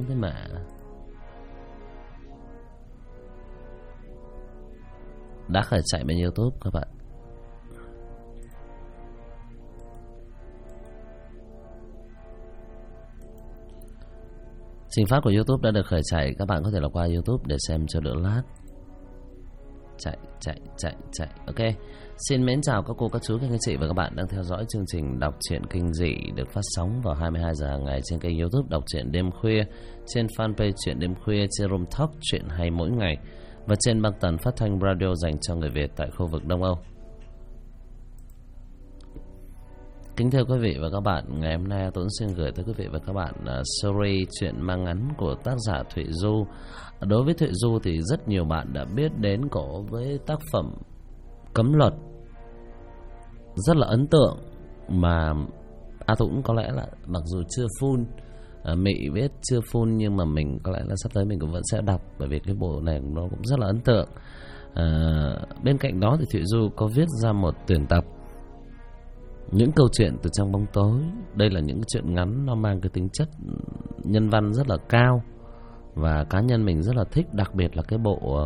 thế mà. Đã khởi chạy bên YouTube các bạn. Trình phát của YouTube đã được khởi chạy. Các bạn có thể là qua YouTube để xem cho đỡ lát. Chạy. Ok. Xin mến chào các cô, các chú, các anh chị và các bạn đang theo dõi chương trình đọc truyện kinh dị được phát sóng vào 22 giờ hàng ngày trên kênh YouTube Đọc truyện đêm khuya, trên fanpage Truyện đêm khuya, trên Room Talk Truyện hay mỗi ngày và trên băng tần phát thanh radio dành cho người Việt tại khu vực Đông Âu. Kính thưa quý vị và các bạn, ngày hôm nay Tuấn xin gửi tới quý vị và các bạn series truyện mang ngắn của tác giả Thụy Du. Đối với Thụy Du thì rất nhiều bạn đã biết đến cổ với tác phẩm Cấm Luật, rất là ấn tượng, mà A Tuấn có lẽ là mặc dù chưa full, Mị biết chưa full, nhưng mà mình có lẽ là sắp tới mình cũng vẫn sẽ đọc, bởi vì cái bộ này nó cũng rất là ấn tượng. Bên cạnh đó thì Thụy Du có viết ra một tuyển tập những câu chuyện từ trong bóng tối. Đây là những chuyện ngắn, nó mang cái tính chất nhân văn rất là cao, và cá nhân mình rất là thích, đặc biệt là cái bộ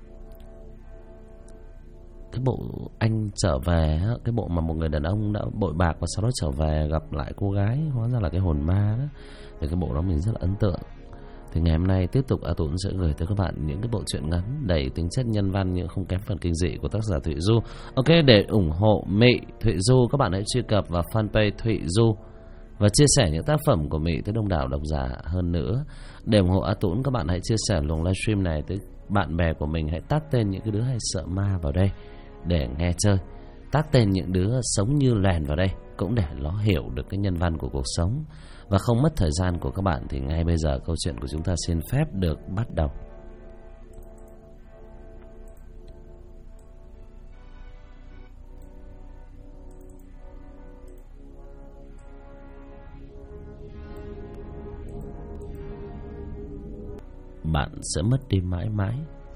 anh trở về, cái bộ mà một người đàn ông đã bội bạc và sau đó trở về gặp lại cô gái, hóa ra là cái hồn ma đó. Thì cái bộ đó mình rất là ấn tượng. Thì ngày hôm nay tiếp tục A Tuấn sẽ gửi tới các bạn những cái bộ truyện ngắn đầy tính chất nhân văn nhưng không kém phần kinh dị của tác giả Thụy Du. Ok, để ủng hộ Mị Thụy Du, các bạn hãy truy cập vào fanpage Thụy Du và chia sẻ những tác phẩm của Mị tới đông đảo độc giả hơn nữa. Để ủng hộ A Tuấn, các bạn hãy chia sẻ luồng livestream này tới bạn bè của mình. Hãy tag tên những cái đứa hay sợ ma vào đây để nghe chơi, tag tên những đứa sống như lèn vào đây cũng để nó hiểu được cái nhân văn của cuộc sống. Và không mất thời gian của các bạn thì ngay bây giờ câu chuyện của chúng ta xin phép được bắt đầu. Bạn sẽ mất đi mãi mãi.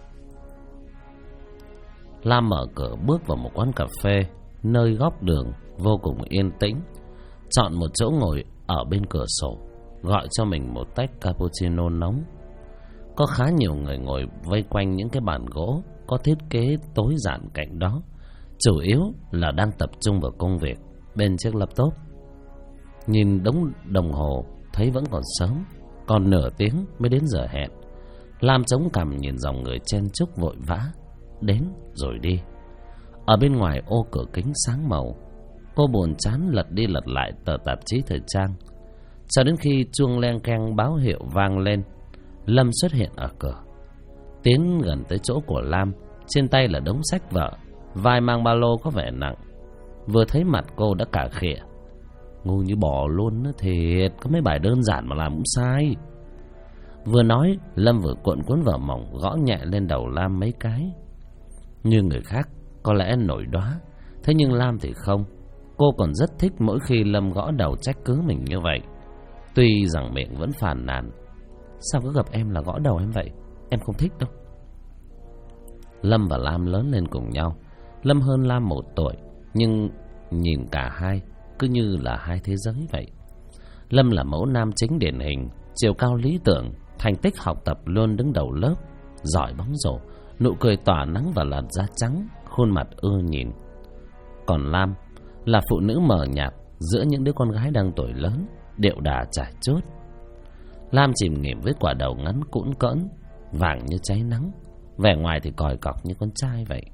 Lam mở cửa bước vào một quán cà phê nơi góc đường vô cùng yên tĩnh, chọn một chỗ ngồi ở bên cửa sổ, gọi cho mình một tách cappuccino nóng. Có khá nhiều người ngồi vây quanh những cái bàn gỗ có thiết kế tối giản cạnh đó, chủ yếu là đang tập trung vào công việc bên chiếc laptop. Nhìn đống đồng hồ thấy vẫn còn sớm, còn nửa tiếng mới đến giờ hẹn. Lam chống cằm nhìn dòng người chen chúc vội vã đến rồi đi. Ở bên ngoài ô cửa kính sáng màu, cô buồn chán lật đi lật lại tờ tạp chí thời trang, cho đến khi chuông leng keng báo hiệu vang lên. Lâm xuất hiện ở cửa, tiến gần tới chỗ của Lam. Trên tay là đống sách vở, vai mang ba lô có vẻ nặng. Vừa thấy mặt cô đã cả khịa: ngu như bò luôn đó, thiệt, có mấy bài đơn giản mà làm cũng sai. Vừa nói, Lâm vừa cuộn cuốn vở mỏng gõ nhẹ lên đầu Lam mấy cái. Như người khác có lẽ nổi đóa, thế nhưng Lam thì không. Cô còn rất thích mỗi khi Lâm gõ đầu trách cứ mình như vậy. Tuy rằng miệng vẫn phàn nàn: sao cứ gặp em là gõ đầu em vậy, em không thích đâu. Lâm và Lam lớn lên cùng nhau. Lâm hơn Lam 1 tuổi, nhưng nhìn cả hai cứ như là hai thế giới vậy. Lâm là mẫu nam chính điển hình, chiều cao lý tưởng, thành tích học tập luôn đứng đầu lớp, giỏi bóng rổ, nụ cười tỏa nắng và làn da trắng, khuôn mặt ưa nhìn. Còn Lam là phụ nữ mờ nhạt giữa những đứa con gái đang tuổi lớn, điệu đà trải chốt. Lam chìm nghỉm với quả đầu ngắn cũn cỡn, vàng như cháy nắng, vẻ ngoài thì còi cọc như con trai vậy.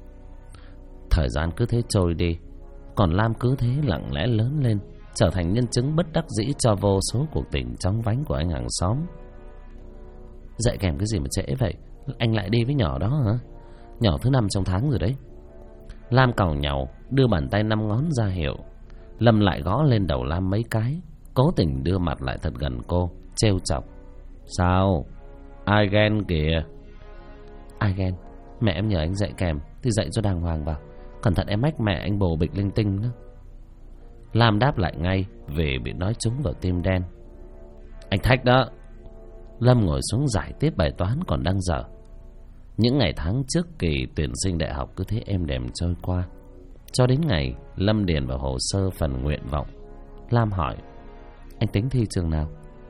Thời gian cứ thế trôi đi, còn Lam cứ thế lặng lẽ lớn lên, trở thành nhân chứng bất đắc dĩ cho vô số cuộc tình chóng vánh của anh hàng xóm. Dạy kèm cái gì mà trễ vậy? Anh lại đi với nhỏ đó hả? Nhỏ thứ 5 trong tháng rồi đấy. Lam càu nhàu đưa bàn tay 5 ngón ra hiệu. Lâm lại gõ lên đầu Lam mấy cái, cố tình đưa mặt lại thật gần cô, trêu chọc: sao? Ai ghen kìa? Ai ghen? Mẹ em nhờ anh dạy kèm thì dạy cho đàng hoàng vào, cẩn thận em mách mẹ anh bồ bịch linh tinh đó. Lam đáp lại ngay vì bị nói trúng vào tim đen: anh thách đó. Lâm ngồi xuống giải tiếp bài toán còn đang dở. Những ngày tháng trước kỳ tuyển sinh đại học cứ thế êm đềm trôi qua, cho đến ngày Lâm điền vào hồ sơ phần nguyện vọng. Lam hỏi: anh tính thi trường nào?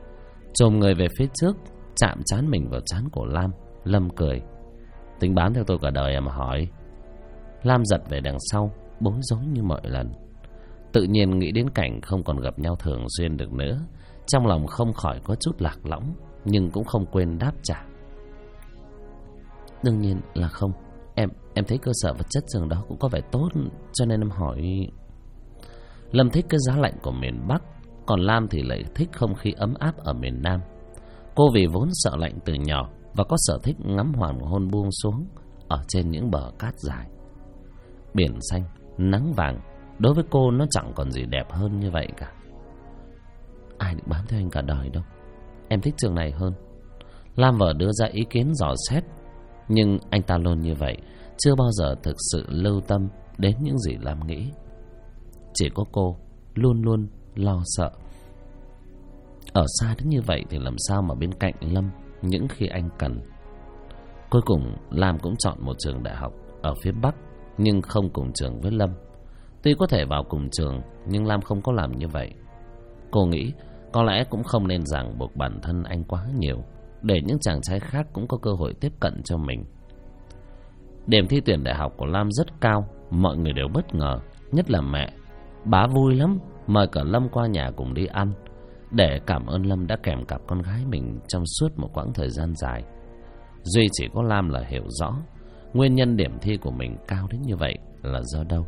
chồm người về phía trước, chạm trán mình vào trán của Lam. Lâm cười. Tính bán theo tôi cả đời à mà hỏi? Lam giật về đằng sau, bối rối như mọi lần. Tự nhiên nghĩ đến cảnh không còn gặp nhau thường xuyên được nữa, trong lòng không khỏi có chút lạc lõng, nhưng cũng không quên đáp trả. Đương nhiên là không. Em thấy cơ sở vật chất giường đó cũng có vẻ tốt, cho nên em hỏi. Lâm thích cái giá lạnh của miền Bắc, còn Lam thì lại thích không khí ấm áp ở miền Nam. Cô vì vốn sợ lạnh từ nhỏ và có sở thích ngắm hoàng hôn buông xuống ở trên những bờ cát dài. Biển xanh, nắng vàng, đối với cô nó chẳng còn gì đẹp hơn như vậy cả. Ai định bám theo anh cả đời đâu. Em thích trường này hơn. Lam vợ đưa ra ý kiến dò xét, nhưng anh ta luôn như vậy, chưa bao giờ thực sự lưu tâm đến những gì Lam nghĩ. Chỉ có cô luôn luôn lo sợ. Ở xa đến như vậy thì làm sao mà bên cạnh Lâm những khi anh cần. Cuối cùng Lam cũng chọn một trường đại học ở phía Bắc, nhưng không cùng trường với Lâm. Tuy có thể vào cùng trường, nhưng Lam không có làm như vậy. Cô nghĩ có lẽ cũng không nên ràng buộc bản thân anh quá nhiều, để những chàng trai khác cũng có cơ hội tiếp cận cho mình. Điểm thi tuyển đại học của Lam rất cao, mọi người đều bất ngờ, nhất là mẹ. Bà vui lắm, mời cả Lâm qua nhà cùng đi ăn, để cảm ơn Lâm đã kèm cặp con gái mình trong suốt một quãng thời gian dài. Duy chỉ có Lam là hiểu rõ nguyên nhân điểm thi của mình cao đến như vậy là do đâu.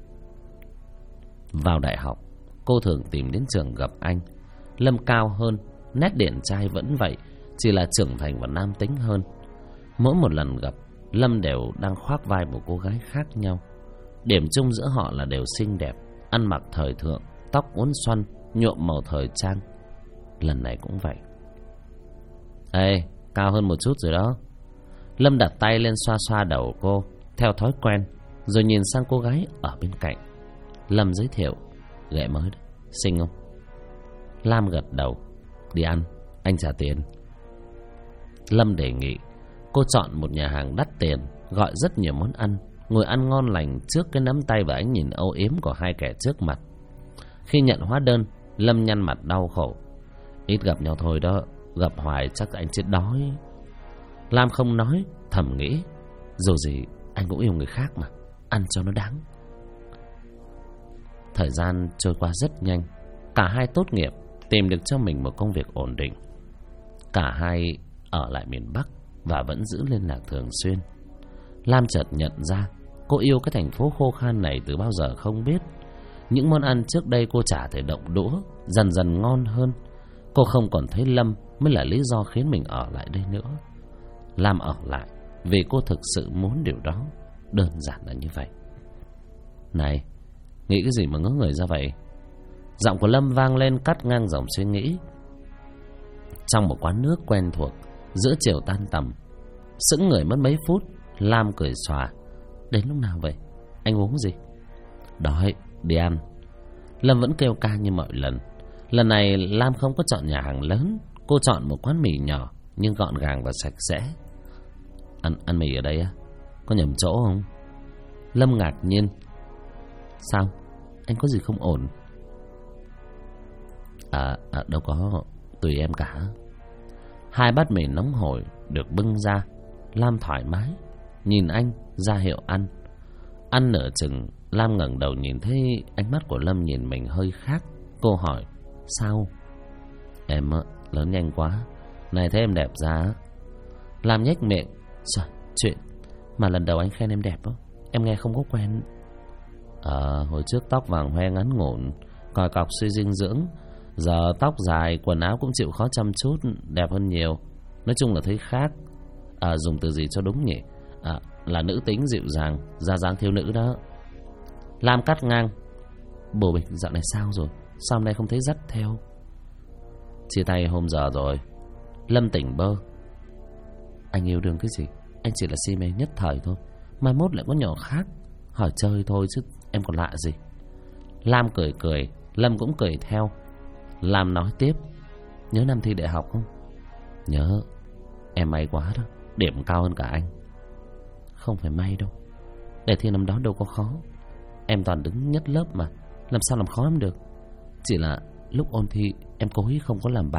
Vào đại học, cô thường tìm đến trường gặp anh. Lâm cao hơn, nét điển trai vẫn vậy, chỉ là trưởng thành và nam tính hơn. Mỗi một lần gặp, Lâm đều đang khoác vai một cô gái khác nhau. Điểm chung giữa họ là đều xinh đẹp, ăn mặc thời thượng, tóc uốn xoăn, nhuộm màu thời trang. Lần này cũng vậy. Ê, cao hơn một chút rồi đó. Lâm đặt tay lên xoa xoa đầu cô, theo thói quen, rồi nhìn sang cô gái ở bên cạnh. Lâm giới thiệu. Ghệ mới đấy, xinh không? Lam gật đầu. Đi ăn, anh trả tiền. Lâm đề nghị. Cô chọn một nhà hàng đắt tiền, gọi rất nhiều món ăn, ngồi ăn ngon lành trước cái nắm tay và ánh nhìn âu yếm của hai kẻ trước mặt. Khi nhận hóa đơn, Lâm nhăn mặt đau khổ. Ít gặp nhau thôi đó, gặp hoài chắc anh chết đói. Lam không nói, thầm nghĩ, dù gì anh cũng yêu người khác mà, ăn cho nó đáng. Thời gian trôi qua rất nhanh. Cả hai tốt nghiệp, tìm được cho mình một công việc ổn định. Cả hai ở lại miền Bắc và vẫn giữ liên lạc thường xuyên. Lam chợt nhận ra cô yêu cái thành phố khô khan này từ bao giờ không biết. Những món ăn trước đây cô chả thể động đũa dần dần ngon hơn. Cô không còn thấy Lâm mới là lý do khiến mình ở lại đây nữa. Lam ở lại vì cô thực sự muốn điều đó. Đơn giản là như vậy. Này, nghĩ cái gì mà ngớ người ra vậy? Giọng của Lâm vang lên cắt ngang dòng suy nghĩ. Trong một quán nước quen thuộc, giữa chiều tan tầm, sững người mất mấy phút, Lam cười xòa. Đến lúc nào vậy? Anh uống gì? Đói, đi ăn. Lâm vẫn kêu ca như mọi lần. Lần này Lam không có chọn nhà hàng lớn. Cô chọn một quán mì nhỏ nhưng gọn gàng và sạch sẽ. Ăn mì ở đây á? Có nhầm chỗ không? Lâm ngạc nhiên. Sao? Anh có gì không ổn? Đâu có, tùy em cả. Hai bát mì nóng hổi được bưng ra. Lam thoải mái nhìn anh ra hiệu ăn. Ăn nửa chừng, Lam ngẩng đầu nhìn thấy ánh mắt của Lâm nhìn mình hơi khác. Cô hỏi, sao? Em lớn nhanh quá. Này thấy em đẹp ra. Lam nhếch miệng. Trời, chuyện mà lần đầu anh khen em đẹp đó, em nghe không có quen. Hồi trước tóc vàng hoe ngắn ngủn, còi cọc suy dinh dưỡng. Giờ tóc dài, quần áo cũng chịu khó chăm chút, đẹp hơn nhiều. Nói chung là thấy khác. Dùng từ gì cho đúng nhỉ? Là nữ tính dịu dàng, da dáng thiếu nữ đó. Lam cắt ngang. Bồ Bịch dạo này sao rồi? Sao hôm nay không thấy dắt theo? Chia tay hôm giờ rồi. Lâm tỉnh bơ. Anh yêu đương cái gì? Anh chỉ là si mê nhất thời thôi, mai mốt lại có nhỏ khác. Hỏi chơi thôi chứ em còn lạ gì. Lam cười cười, Lâm cũng cười theo. Lam nói tiếp. Nhớ năm thi đại học không? Nhớ. Em may quá đó, điểm cao hơn cả anh. Không phải may đâu, đề thi năm đó đâu có khó. Em toàn đứng nhất lớp mà, làm sao làm khó em được. Chỉ là lúc ôn thi em cố ý không có làm bài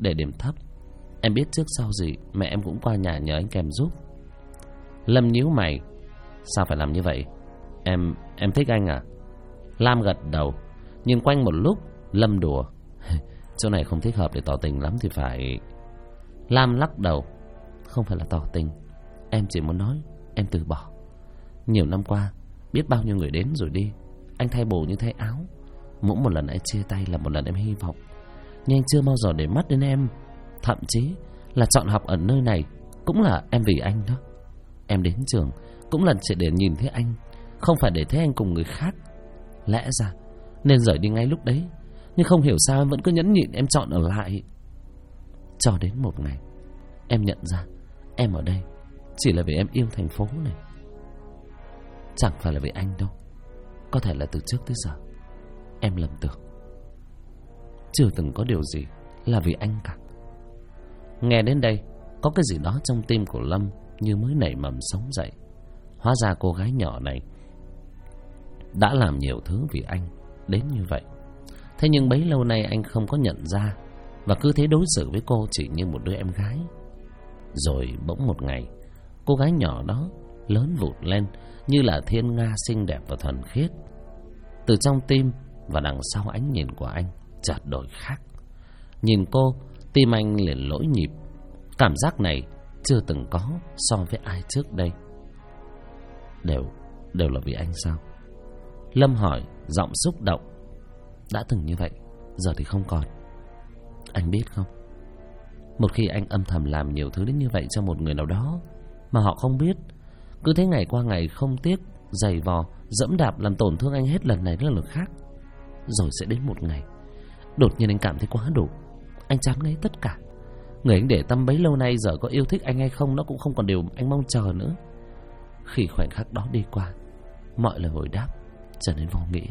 để điểm thấp. Em biết trước sau gì mẹ em cũng qua nhà nhờ anh kèm giúp. Lâm nhíu mày. Sao phải làm như vậy? Em thích anh à? Lam gật đầu. Nhìn quanh một lúc, Lâm đùa. Chỗ này không thích hợp để tỏ tình lắm thì phải. Lam lắc đầu. Không phải là tỏ tình, em chỉ muốn nói em từ bỏ. Nhiều năm qua biết bao nhiêu người đến rồi đi, anh thay bồ như thay áo. Mỗi một lần anh chia tay là một lần em hy vọng, nhưng anh chưa bao giờ để mắt đến em. Thậm chí là chọn học ở nơi này cũng là em vì anh đó. Em đến trường cũng là chỉ để nhìn thấy anh, không phải để thấy anh cùng người khác. Lẽ ra nên rời đi ngay lúc đấy, nhưng không hiểu sao em vẫn cứ nhẫn nhịn em chọn ở lại. Cho đến một ngày em nhận ra em ở đây chỉ là vì em yêu thành phố này, chẳng phải là vì anh đâu. Có thể là từ trước tới giờ em lầm tưởng, chưa từng có điều gì là vì anh cả. Nghe đến đây, có cái gì đó trong tim của Lâm như mới nảy mầm sống dậy. Hóa ra cô gái nhỏ này đã làm nhiều thứ vì anh đến như vậy. Thế nhưng bấy lâu nay anh không có nhận ra, và cứ thế đối xử với cô chỉ như một đứa em gái. Rồi bỗng một ngày, cô gái nhỏ đó lớn vụt lên như là thiên nga xinh đẹp và thuần khiết. Từ trong tim và đằng sau ánh nhìn của anh chợt đổi khác. Nhìn cô, tim anh liền lỗi nhịp. Cảm giác này chưa từng có so với ai trước đây. Đều là vì anh sao? Lâm hỏi, giọng xúc động. Đã từng như vậy, giờ thì không còn. Anh biết không, một khi anh âm thầm làm nhiều thứ đến như vậy cho một người nào đó mà họ không biết, cứ thế ngày qua ngày không tiếc giày vò, dẫm đạp làm tổn thương anh hết lần này đến lần khác, rồi sẽ đến một ngày đột nhiên anh cảm thấy quá đủ. Anh chán ngấy tất cả. Người anh để tâm bấy lâu nay giờ có yêu thích anh hay không, nó cũng không còn điều anh mong chờ nữa. Khi khoảnh khắc đó đi qua, mọi lời hồi đáp trở nên vô nghĩa.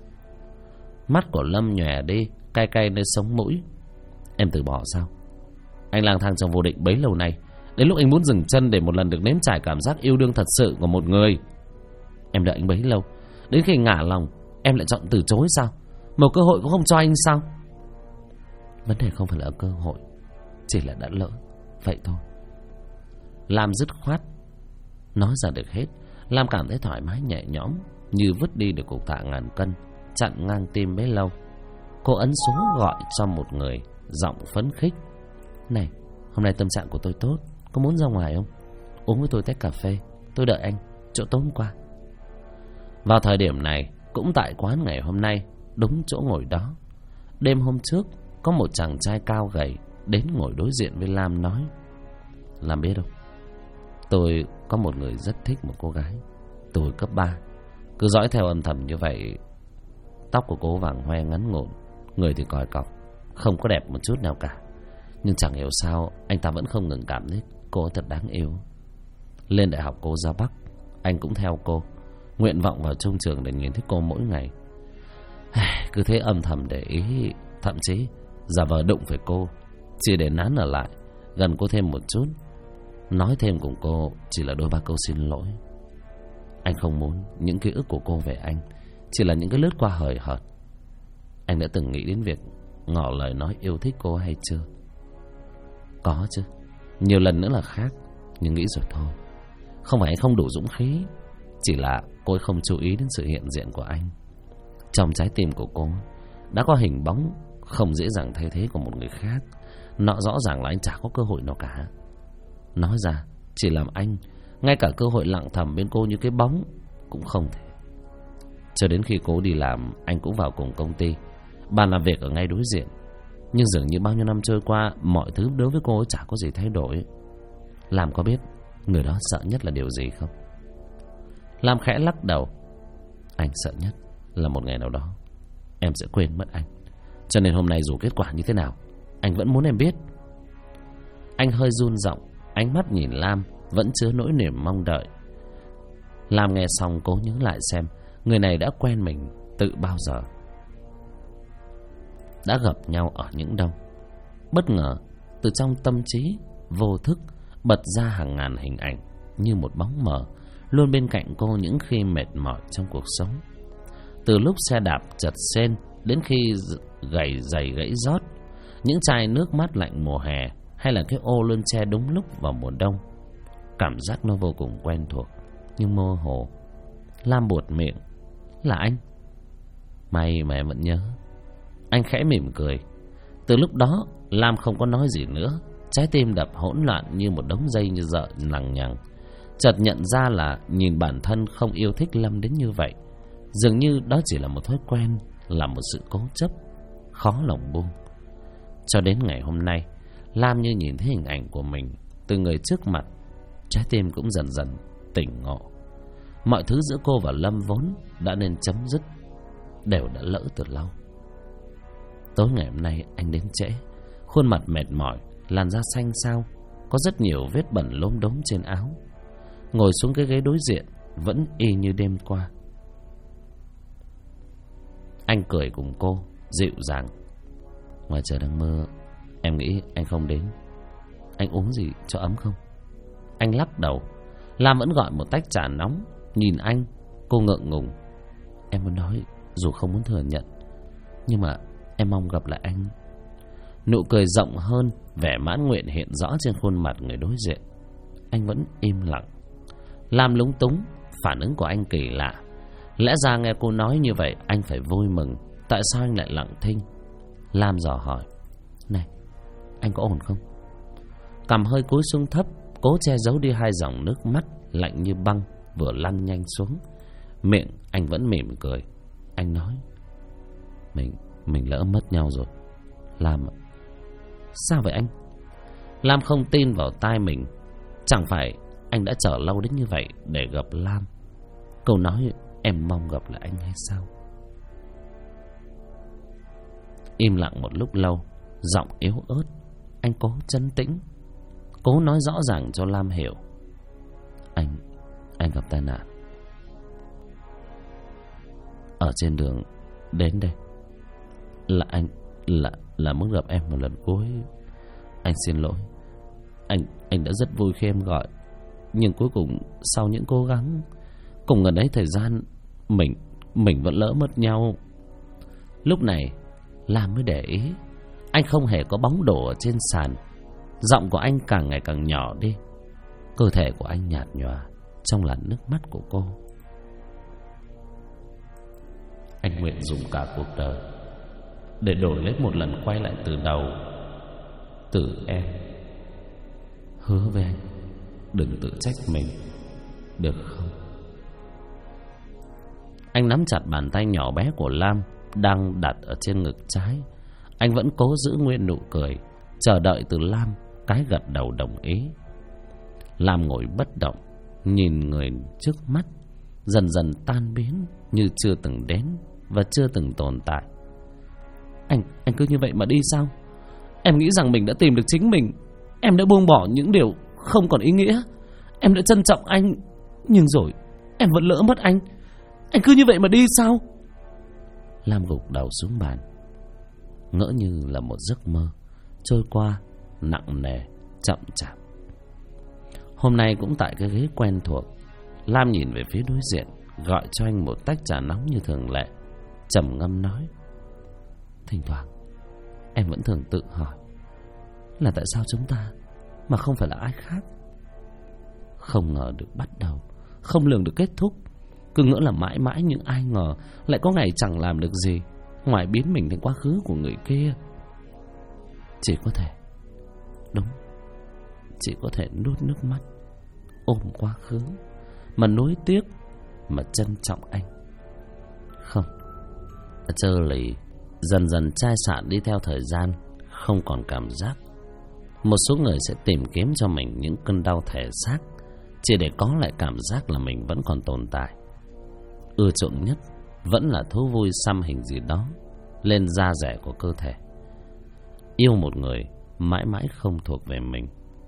Mắt của Lâm nhòe đi, cay cay nơi sống mũi. Em từ bỏ sao? Anh lang thang trong vô định bấy lâu nay, đến lúc anh muốn dừng chân để một lần được nếm trải cảm giác yêu đương thật sự của một người. Em đợi anh bấy lâu, đến khi ngả lòng em lại chọn từ chối sao? Một cơ hội cũng không cho anh sao? Vấn đề không phải là cơ hội, chỉ là đã lỡ, vậy thôi. Lam dứt khoát nói ra được hết. Lam cảm thấy thoải mái nhẹ nhõm, như vứt đi được cục tạ ngàn cân chặn ngang tim bấy lâu. Cô ấn số gọi cho một người, giọng phấn khích. Này, hôm nay tâm trạng của tôi tốt, có muốn ra ngoài không? Uống với tôi tách cà phê, tôi đợi anh chỗ tối hôm qua. Vào thời điểm này, cũng tại quán ngày hôm nay, đúng chỗ ngồi đó, đêm hôm trước có một chàng trai cao gầy đến ngồi đối diện với Lam nói. Lam biết không, tôi có một người rất thích một cô gái từ cấp 3. Cứ dõi theo âm thầm như vậy. Tóc của cô vàng hoe ngắn ngủn, người thì còi cọc, không có đẹp một chút nào cả. Nhưng chẳng hiểu sao anh ta vẫn không ngừng cảm thấy cô thật đáng yêu. Lên đại học cô ra Bắc, anh cũng theo cô, nguyện vọng vào trung trường để nhìn thấy cô mỗi ngày. Cứ thế âm thầm để ý, thậm chí giả vờ đụng phải cô, chỉ để nán ở lại gần cô thêm một chút, nói thêm cùng cô chỉ là đôi ba câu xin lỗi. Anh không muốn những ký ức của cô về anh chỉ là những cái lướt qua hời hợt. Anh đã từng nghĩ đến việc ngỏ lời nói yêu thích cô hay chưa? Có chứ, nhiều lần nữa là khác, nhưng nghĩ rồi thôi. Không phải anh không đủ dũng khí, chỉ là cô ấy không chú ý đến sự hiện diện của anh. Trong trái tim của cô đã có hình bóng không dễ dàng thay thế của một người khác. Nó rõ ràng là anh chả có cơ hội nào cả. Nói ra chỉ làm anh ngay cả cơ hội lặng thầm bên cô như cái bóng cũng không thể. Cho đến khi cô đi làm, anh cũng vào cùng công ty, bàn làm việc ở ngay đối diện. Nhưng dường như bao nhiêu năm trôi qua, mọi thứ đối với cô ấy chả có gì thay đổi. Lam có biết người đó sợ nhất là điều gì không? Lam khẽ lắc đầu. Anh sợ nhất là một ngày nào đó em sẽ quên mất anh. Cho nên hôm nay dù kết quả như thế nào, anh vẫn muốn em biết. Anh hơi run giọng, ánh mắt nhìn Lam vẫn chứa nỗi niềm mong đợi. Lam nghe xong cố nhớ lại xem người này đã quen mình từ bao giờ, đã gặp nhau ở những đâu. Bất ngờ từ trong tâm trí vô thức bật ra hàng ngàn hình ảnh như một bóng mờ luôn bên cạnh cô những khi mệt mỏi trong cuộc sống. Từ lúc xe đạp chật xên đến khi gầy giày gãy rót, những chai nước mát lạnh mùa hè, hay là cái ô lươn tre đúng lúc vào mùa đông. Cảm giác nó vô cùng quen thuộc nhưng mơ hồ. Lam buột miệng: là anh. May mà em vẫn nhớ. Anh khẽ mỉm cười. Từ lúc đó Lam không có nói gì nữa. Trái tim đập hỗn loạn như một đống dây như dợ lằng nhằng. Chợt nhận ra là nhìn bản thân không yêu thích Lâm đến như vậy. Dường như đó chỉ là một thói quen, là một sự cố chấp, khó lòng buông. Cho đến ngày hôm nay, Lam như nhìn thấy hình ảnh của mình từ người trước mặt. Trái tim cũng dần dần tỉnh ngộ. Mọi thứ giữa cô và Lâm vốn đã nên chấm dứt, đều đã lỡ từ lâu. Tối ngày hôm nay anh đến trễ. Khuôn mặt mệt mỏi, làn da xanh xao, có rất nhiều vết bẩn lốm đốm trên áo. Ngồi xuống cái ghế đối diện vẫn y như đêm qua. Anh cười cùng cô, dịu dàng: ngoài trời đang mưa, em nghĩ anh không đến. Anh uống gì cho ấm không? Anh lắc đầu. Lam vẫn gọi một tách trà nóng. Nhìn anh, cô ngượng ngùng: em muốn nói dù không muốn thừa nhận, nhưng mà em mong gặp lại anh. Nụ cười rộng hơn, vẻ mãn nguyện hiện rõ trên khuôn mặt người đối diện. Anh vẫn im lặng. Lam lúng túng. Phản ứng của anh kỳ lạ. Lẽ ra nghe cô nói như vậy anh phải vui mừng. Tại sao anh lại lặng thinh? Lam dò hỏi: này, anh có ổn không? Cằm hơi cúi xuống thấp, cố che giấu đi hai dòng nước mắt lạnh như băng vừa lăn nhanh xuống. Miệng anh vẫn mỉm cười. Anh nói: Mình lỡ mất nhau rồi Lam ạ. Sao vậy anh? Lam không tin vào tai mình. Chẳng phải anh đã chờ lâu đến như vậy để gặp Lam? Câu nói em mong gặp lại anh hay sao? Im lặng một lúc lâu, giọng yếu ớt, anh cố trấn tĩnh, cố nói rõ ràng cho Lam hiểu. Anh gặp tai nạn ở trên đường đến đây. Là anh là muốn gặp em một lần cuối. Anh xin lỗi. Anh đã rất vui khi em gọi, nhưng cuối cùng sau những cố gắng cùng gần ấy thời gian, mình vẫn lỡ mất nhau. Lúc này Lam mới để ý anh không hề có bóng đổ ở trên sàn. Giọng của anh càng ngày càng nhỏ đi. Cơ thể của anh nhạt nhòa trong làn nước mắt của cô. Anh nguyện dùng cả cuộc đời để đổi lấy một lần quay lại từ đầu. Từ em. Hứa với anh đừng tự trách mình, được không? Anh nắm chặt bàn tay nhỏ bé của Lam đang đặt ở trên ngực trái. Anh vẫn cố giữ nguyên nụ cười, chờ đợi từ Lam cái gật đầu đồng ý. Lam ngồi bất động, nhìn người trước mắt dần dần tan biến như chưa từng đến và chưa từng tồn tại. Anh cứ như vậy mà đi sao? Em nghĩ rằng mình đã tìm được chính mình. Em đã buông bỏ những điều không còn ý nghĩa. Em đã trân trọng anh, nhưng rồi em vẫn lỡ mất anh. Anh cứ như vậy mà đi sao? Lam gục đầu xuống bàn, ngỡ như là một giấc mơ trôi qua nặng nề, chậm chạp. Hôm nay cũng tại cái ghế quen thuộc, Lam nhìn về phía đối diện, gọi cho anh một tách trà nóng như thường lệ, trầm ngâm nói: thỉnh thoảng em vẫn thường tự hỏi là tại sao chúng ta mà không phải là ai khác. Không ngờ được bắt đầu, không lường được kết thúc. Cứ ngỡ là mãi mãi, nhưng ai ngờ lại có ngày chẳng làm được gì ngoài biến mình thành quá khứ của người kia. Chỉ có thể, đúng, chỉ có thể nuốt nước mắt, ôm quá khứ mà nuối tiếc, mà trân trọng anh. Không, trơ lì, dần dần chai sạn đi theo thời gian, không còn cảm giác. Một số người sẽ tìm kiếm cho mình những cơn đau thể xác, chỉ để có lại cảm giác là mình vẫn còn tồn tại. Ưa chuộng nhất vẫn là thú vui xăm hình gì đó lên da rẻ của cơ thể. Yêu một người mãi mãi không thuộc về mình.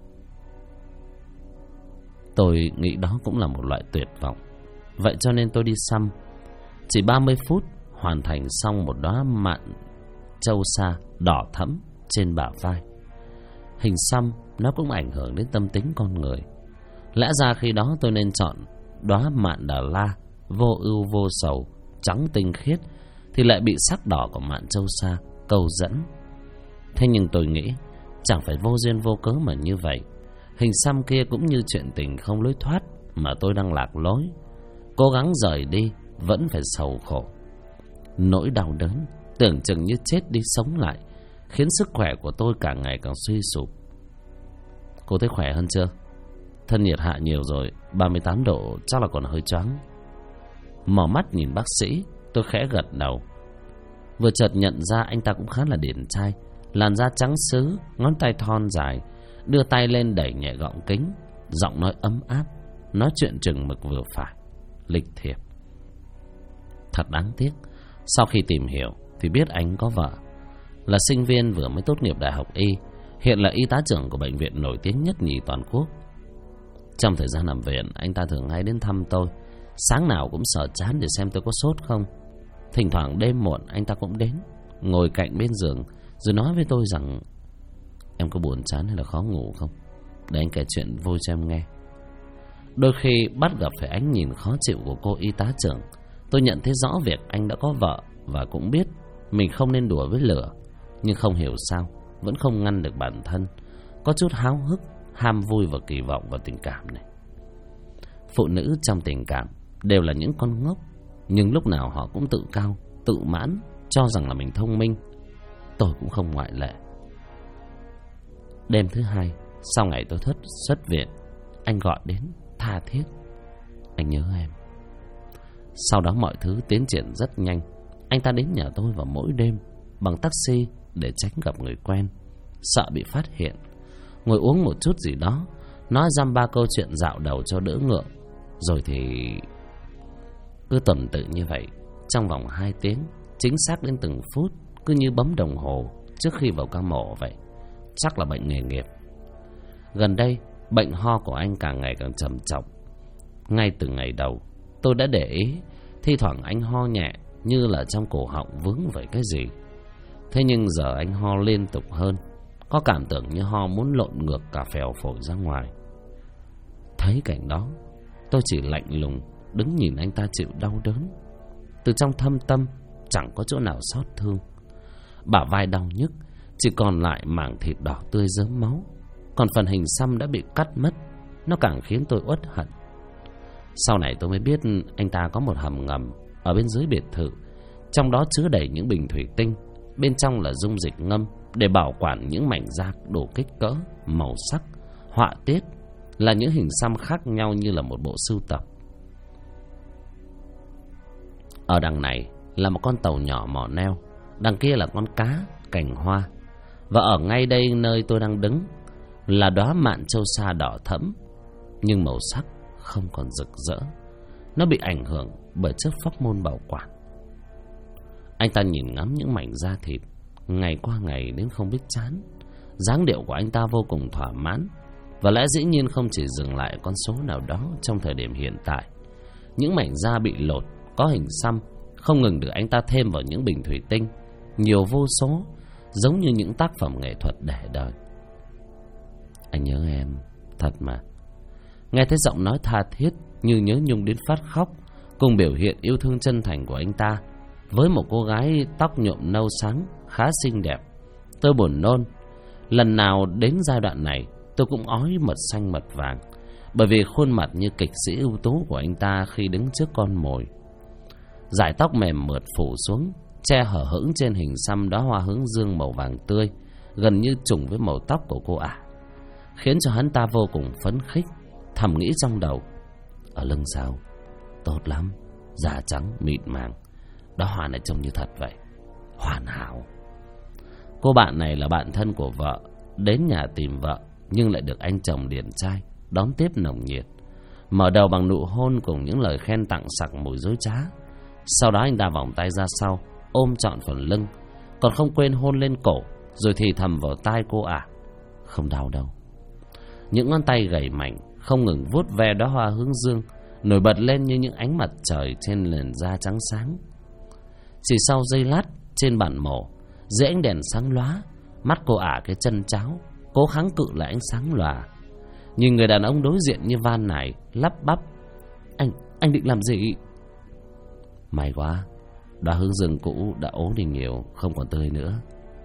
Tôi nghĩ đó cũng là một loại tuyệt vọng. Vậy cho nên tôi đi xăm. Chỉ 30 phút hoàn thành xong một đóa mạn châu sa đỏ thẫm trên bả vai. Hình xăm nó cũng ảnh hưởng đến tâm tính con người. Lẽ ra khi đó tôi nên chọn đóa mạn Đà La vô ưu vô sầu, trắng tinh khiết, thì lại bị sắc đỏ của mạn châu sa câu dẫn. Thế nhưng tôi nghĩ chẳng phải vô duyên vô cớ mà như vậy. Hình xăm kia cũng như chuyện tình không lối thoát mà tôi đang lạc lối. Cố gắng rời đi vẫn phải sầu khổ. Nỗi đau đớn tưởng chừng như chết đi sống lại khiến sức khỏe của tôi càng ngày càng suy sụp. Cô thấy khỏe hơn chưa? Thân nhiệt hạ nhiều rồi, 38 độ chắc là còn hơi choáng. Mở mắt nhìn bác sĩ, tôi khẽ gật đầu. Vừa chợt nhận ra anh ta cũng khá là điển trai, làn da trắng sứ, ngón tay thon dài, đưa tay lên đẩy nhẹ gọng kính, giọng nói ấm áp, nói chuyện chừng mực vừa phải, lịch thiệp. Thật đáng tiếc, sau khi tìm hiểu thì biết anh có vợ, là sinh viên vừa mới tốt nghiệp đại học y, hiện là y tá trưởng của bệnh viện nổi tiếng nhất nhì toàn quốc. Trong thời gian nằm viện, anh ta thường hay đến thăm tôi, sáng nào cũng sờ trán để xem tôi có sốt không. Thỉnh thoảng đêm muộn anh ta cũng đến, ngồi cạnh bên giường rồi nói với tôi rằng: em có buồn chán hay là khó ngủ không? Để anh kể chuyện vui cho em nghe. Đôi khi bắt gặp phải ánh nhìn khó chịu của cô y tá trưởng, tôi nhận thấy rõ việc anh đã có vợ và cũng biết mình không nên đùa với lửa. Nhưng không hiểu sao vẫn không ngăn được bản thân có chút háo hức, ham vui và kỳ vọng vào tình cảm này. Phụ nữ trong tình cảm đều là những con ngốc, nhưng lúc nào họ cũng tự cao, tự mãn, cho rằng là mình thông minh. Tôi cũng không ngoại lệ. Đêm thứ hai, sau ngày tôi xuất viện, anh gọi đến tha thiết: anh nhớ em. Sau đó mọi thứ tiến triển rất nhanh. Anh ta đến nhà tôi vào mỗi đêm bằng taxi để tránh gặp người quen, sợ bị phát hiện. Ngồi uống một chút gì đó, nói dăm ba câu chuyện dạo đầu cho đỡ ngượng. Rồi thì cứ tuần tự như vậy trong vòng 2 tiếng, chính xác đến từng phút, cứ như bấm đồng hồ trước khi vào ca mổ vậy. Chắc là bệnh nghề nghiệp. Gần đây bệnh ho của anh càng ngày càng trầm trọng. Ngay từ ngày đầu tôi đã để ý, thi thoảng anh ho nhẹ như là trong cổ họng vướng vậy cái gì. Thế nhưng giờ anh ho liên tục hơn, có cảm tưởng như ho muốn lộn ngược cả phèo phổi ra ngoài. Thấy cảnh đó, tôi chỉ lạnh lùng đứng nhìn anh ta chịu đau đớn. Từ trong thâm tâm chẳng có chỗ nào xót thương. Bả vai đau nhức, chỉ còn lại mảng thịt đỏ tươi rớm máu. Còn phần hình xăm đã bị cắt mất, nó càng khiến tôi uất hận. Sau này tôi mới biết anh ta có một hầm ngầm ở bên dưới biệt thự, trong đó chứa đầy những bình thủy tinh, bên trong là dung dịch ngâm để bảo quản những mảnh da đủ kích cỡ, màu sắc, họa tiết, là những hình xăm khác nhau như là một bộ sưu tập. Ở đằng này là một con tàu nhỏ mỏ neo, đằng kia là con cá, cành hoa, và ở ngay đây nơi tôi đang đứng là đóa mạn châu sa đỏ thẫm, nhưng màu sắc không còn rực rỡ. Nó bị ảnh hưởng bởi chiếc phóc môn bảo quản. Anh ta nhìn ngắm những mảnh da thịt ngày qua ngày đến không biết chán. Dáng điệu của anh ta vô cùng thỏa mãn, và lẽ dĩ nhiên không chỉ dừng lại con số nào đó trong thời điểm hiện tại. Những mảnh da bị lột, có hình xăm, không ngừng được anh ta thêm vào những bình thủy tinh, nhiều vô số, giống như những tác phẩm nghệ thuật để đời. Anh nhớ em, thật mà. Nghe thấy giọng nói tha thiết như nhớ nhung đến phát khóc, cùng biểu hiện yêu thương chân thành của anh ta với một cô gái tóc nhuộm nâu sáng khá xinh đẹp, tôi buồn nôn. Lần nào đến giai đoạn này tôi cũng ói mật xanh mật vàng, bởi vì khuôn mặt như kịch sĩ ưu tú của anh ta khi đứng trước con mồi. Dải tóc mềm mượt phủ xuống, che hở hững trên hình xăm đóa hoa hướng dương màu vàng tươi, gần như trùng với màu tóc của cô ả, khiến cho hắn ta vô cùng phấn khích, thầm nghĩ trong đầu: ở lưng sao tốt lắm, da trắng mịn màng, đóa hoa này trông như thật vậy, hoàn hảo. Cô bạn này là bạn thân của vợ, đến nhà tìm vợ nhưng lại được anh chồng điển trai đón tiếp nồng nhiệt, mở đầu bằng nụ hôn cùng những lời khen tặng sặc mùi dối trá. Sau đó anh ta vòng tay ra sau, ôm trọn phần lưng, còn không quên hôn lên cổ, rồi thì thầm vào tai cô ả: không đau đâu. Những ngón tay gầy mảnh không ngừng vuốt ve đóa hoa hướng dương, nổi bật lên như những ánh mặt trời trên nền da trắng sáng. Chỉ sau giây lát, trên bàn mổ, dưới ánh đèn sáng lóa, mắt cô ả cái chân cháo, cố kháng cự lại ánh sáng lòa. Nhìn người đàn ông đối diện như van nài, lắp bắp: anh định làm gì? May quá, đóa hướng dương cũ đã ố đi nhiều, không còn tươi nữa.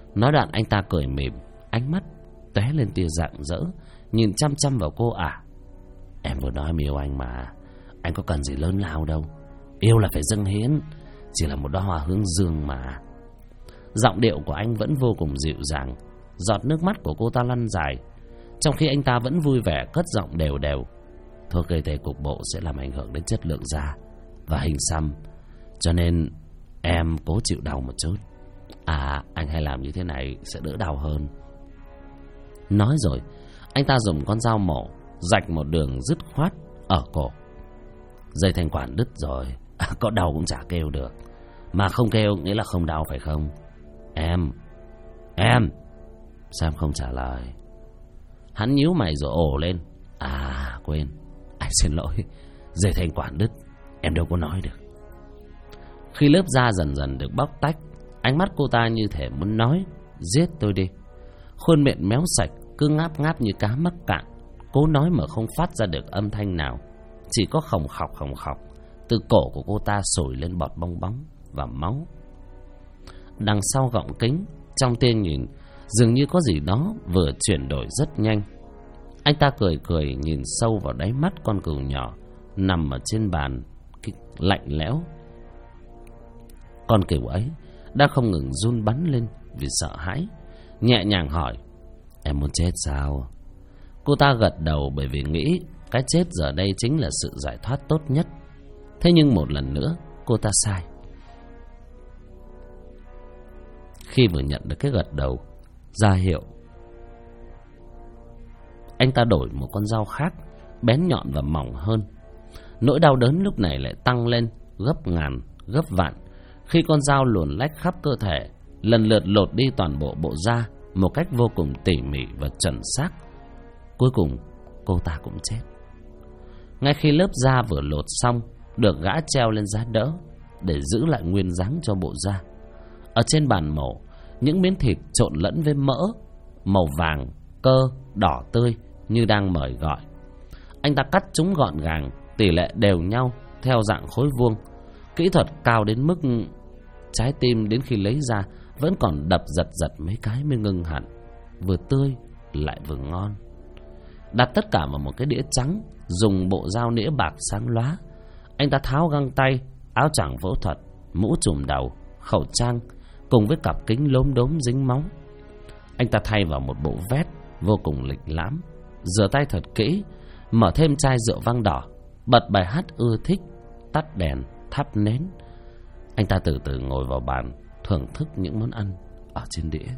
Nói đoạn anh ta cười mỉm, ánh mắt tóe lên tia rạng rỡ, nhìn chăm chăm vào cô ả. Em vừa nói em yêu anh mà, anh có cần gì lớn lao đâu. Yêu là phải dâng hiến, chỉ là một đóa hoa hướng dương mà. Giọng điệu của anh vẫn vô cùng dịu dàng. Giọt nước mắt của cô ta lăn dài, trong khi anh ta vẫn vui vẻ cất giọng đều đều. Thuốc gây tê cục bộ sẽ làm ảnh hưởng đến chất lượng da và hình xăm, cho nên em cố chịu đau một chút. Anh hay làm như thế này sẽ đỡ đau hơn. Nói rồi anh ta dùng con dao mổ rạch một đường dứt khoát ở cổ. Dây thanh quản đứt rồi, có đau cũng chả kêu được. Mà không kêu nghĩa là không đau phải không? Em sao em không trả lời? Hắn nhíu mày rồi ồ lên. Quên, anh xin lỗi, dây thanh quản đứt, em đâu có nói được. Khi lớp da dần dần được bóc tách, ánh mắt cô ta như thể muốn nói giết tôi đi. Khuôn miệng méo sạch, cứ ngáp ngáp như cá mắc cạn, cố nói mà không phát ra được âm thanh nào. Chỉ có khòng khọc từ cổ của cô ta sủi lên bọt bong bóng và máu. Đằng sau gọng kính, trong tia nhìn dường như có gì đó vừa chuyển đổi rất nhanh. Anh ta cười nhìn sâu vào đáy mắt con cừu nhỏ nằm ở trên bàn lạnh lẽo. Con cừu ấy đã không ngừng run bắn lên vì sợ hãi, nhẹ nhàng hỏi: Em muốn chết sao? Cô ta gật đầu, bởi vì nghĩ cái chết giờ đây chính là sự giải thoát tốt nhất. Thế nhưng một lần nữa cô ta sai. Khi vừa nhận được cái gật đầu ra hiệu, anh ta đổi một con dao khác, bén nhọn và mỏng hơn. Nỗi đau đớn lúc này lại tăng lên gấp ngàn gấp vạn khi con dao luồn lách khắp cơ thể, lần lượt lột đi toàn bộ bộ da một cách vô cùng tỉ mỉ và chuẩn xác. Cuối cùng cô ta cũng chết. Ngay khi lớp da vừa lột xong được gã treo lên giá đỡ để giữ lại nguyên dáng cho bộ da, ở trên bàn mổ, những miếng thịt trộn lẫn với mỡ màu vàng, cơ, đỏ tươi như đang mời gọi. Anh ta cắt chúng gọn gàng, tỷ lệ đều nhau theo dạng khối vuông, kỹ thuật cao đến mức trái tim đến khi lấy ra vẫn còn đập giật giật mấy cái mới ngưng hẳn, vừa tươi lại vừa ngon. Đặt tất cả vào một cái đĩa trắng, dùng bộ dao nĩa bạc sáng lóa. Anh ta tháo găng tay, áo choàng phẫu thuật, mũ trùm đầu, khẩu trang cùng với cặp kính lốm đốm dính máu. Anh ta thay vào một bộ vest vô cùng lịch lãm, rửa tay thật kỹ, mở thêm chai rượu vang đỏ, bật bài hát ưa thích, tắt đèn, thắp nến. Anh ta từ từ ngồi vào bàn, thưởng thức những món ăn ở trên đĩa.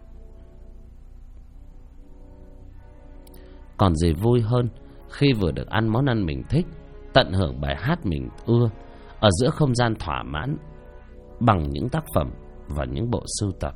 Còn gì vui hơn khi vừa được ăn món ăn mình thích, tận hưởng bài hát mình ưa ở giữa không gian thỏa mãn bằng những tác phẩm và những bộ sưu tập.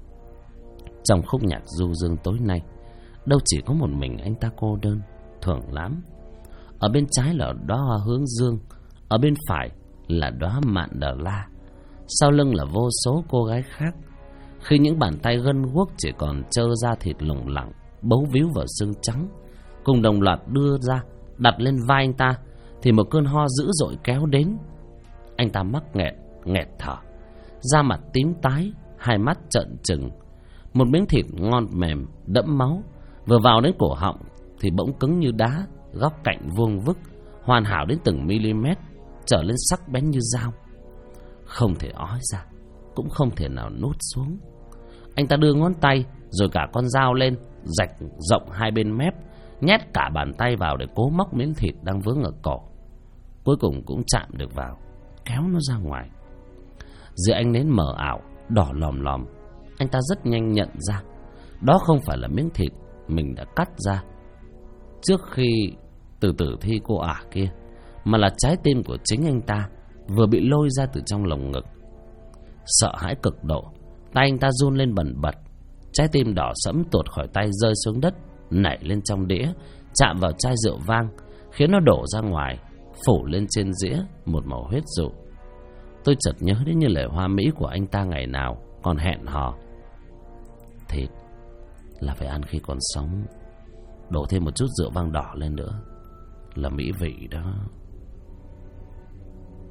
Trong khúc nhạc du dương tối nay, đâu chỉ có một mình anh ta cô đơn, thưởng lãm. Ở bên trái là đóa hoa hướng dương, ở bên phải là đóa mạn đờ la, sau lưng là vô số cô gái khác. Khi những bàn tay gân guốc chỉ còn trơ da thịt lủng lẳng, bấu víu vào xương trắng, cùng đồng loạt đưa ra đặt lên vai anh ta, thì một cơn ho dữ dội kéo đến. Anh ta mắc nghẹt thở, da mặt tím tái, hai mắt trợn trừng. Một miếng thịt ngon mềm đẫm máu vừa vào đến cổ họng thì bỗng cứng như đá, góc cạnh vuông vức, hoàn hảo đến từng mm, trở lên sắc bén như dao. Không thể ói ra, cũng không thể nào nuốt xuống. Anh ta đưa ngón tay rồi cả con dao lên, rạch rộng hai bên mép, nhét cả bàn tay vào để cố móc miếng thịt đang vướng ở cổ. Cuối cùng cũng chạm được vào, kéo nó ra ngoài. Dưới ánh nến mờ ảo đỏ lòm lòm, anh ta rất nhanh nhận ra đó không phải là miếng thịt mình đã cắt ra trước khi từ tử thi cô ả kia, mà là trái tim của chính anh ta vừa bị lôi ra từ trong lồng ngực. Sợ hãi cực độ, tay anh ta run lên bần bật. Trái tim đỏ sẫm tuột khỏi tay rơi xuống đất, nảy lên trong đĩa, chạm vào chai rượu vang, khiến nó đổ ra ngoài, phủ lên trên dĩa một màu huyết dụ. Tôi chợt nhớ đến như lời hoa mỹ của anh ta ngày nào còn hẹn hò: thịt là phải ăn khi còn sống, đổ thêm một chút rượu vang đỏ lên nữa là mỹ vị đó.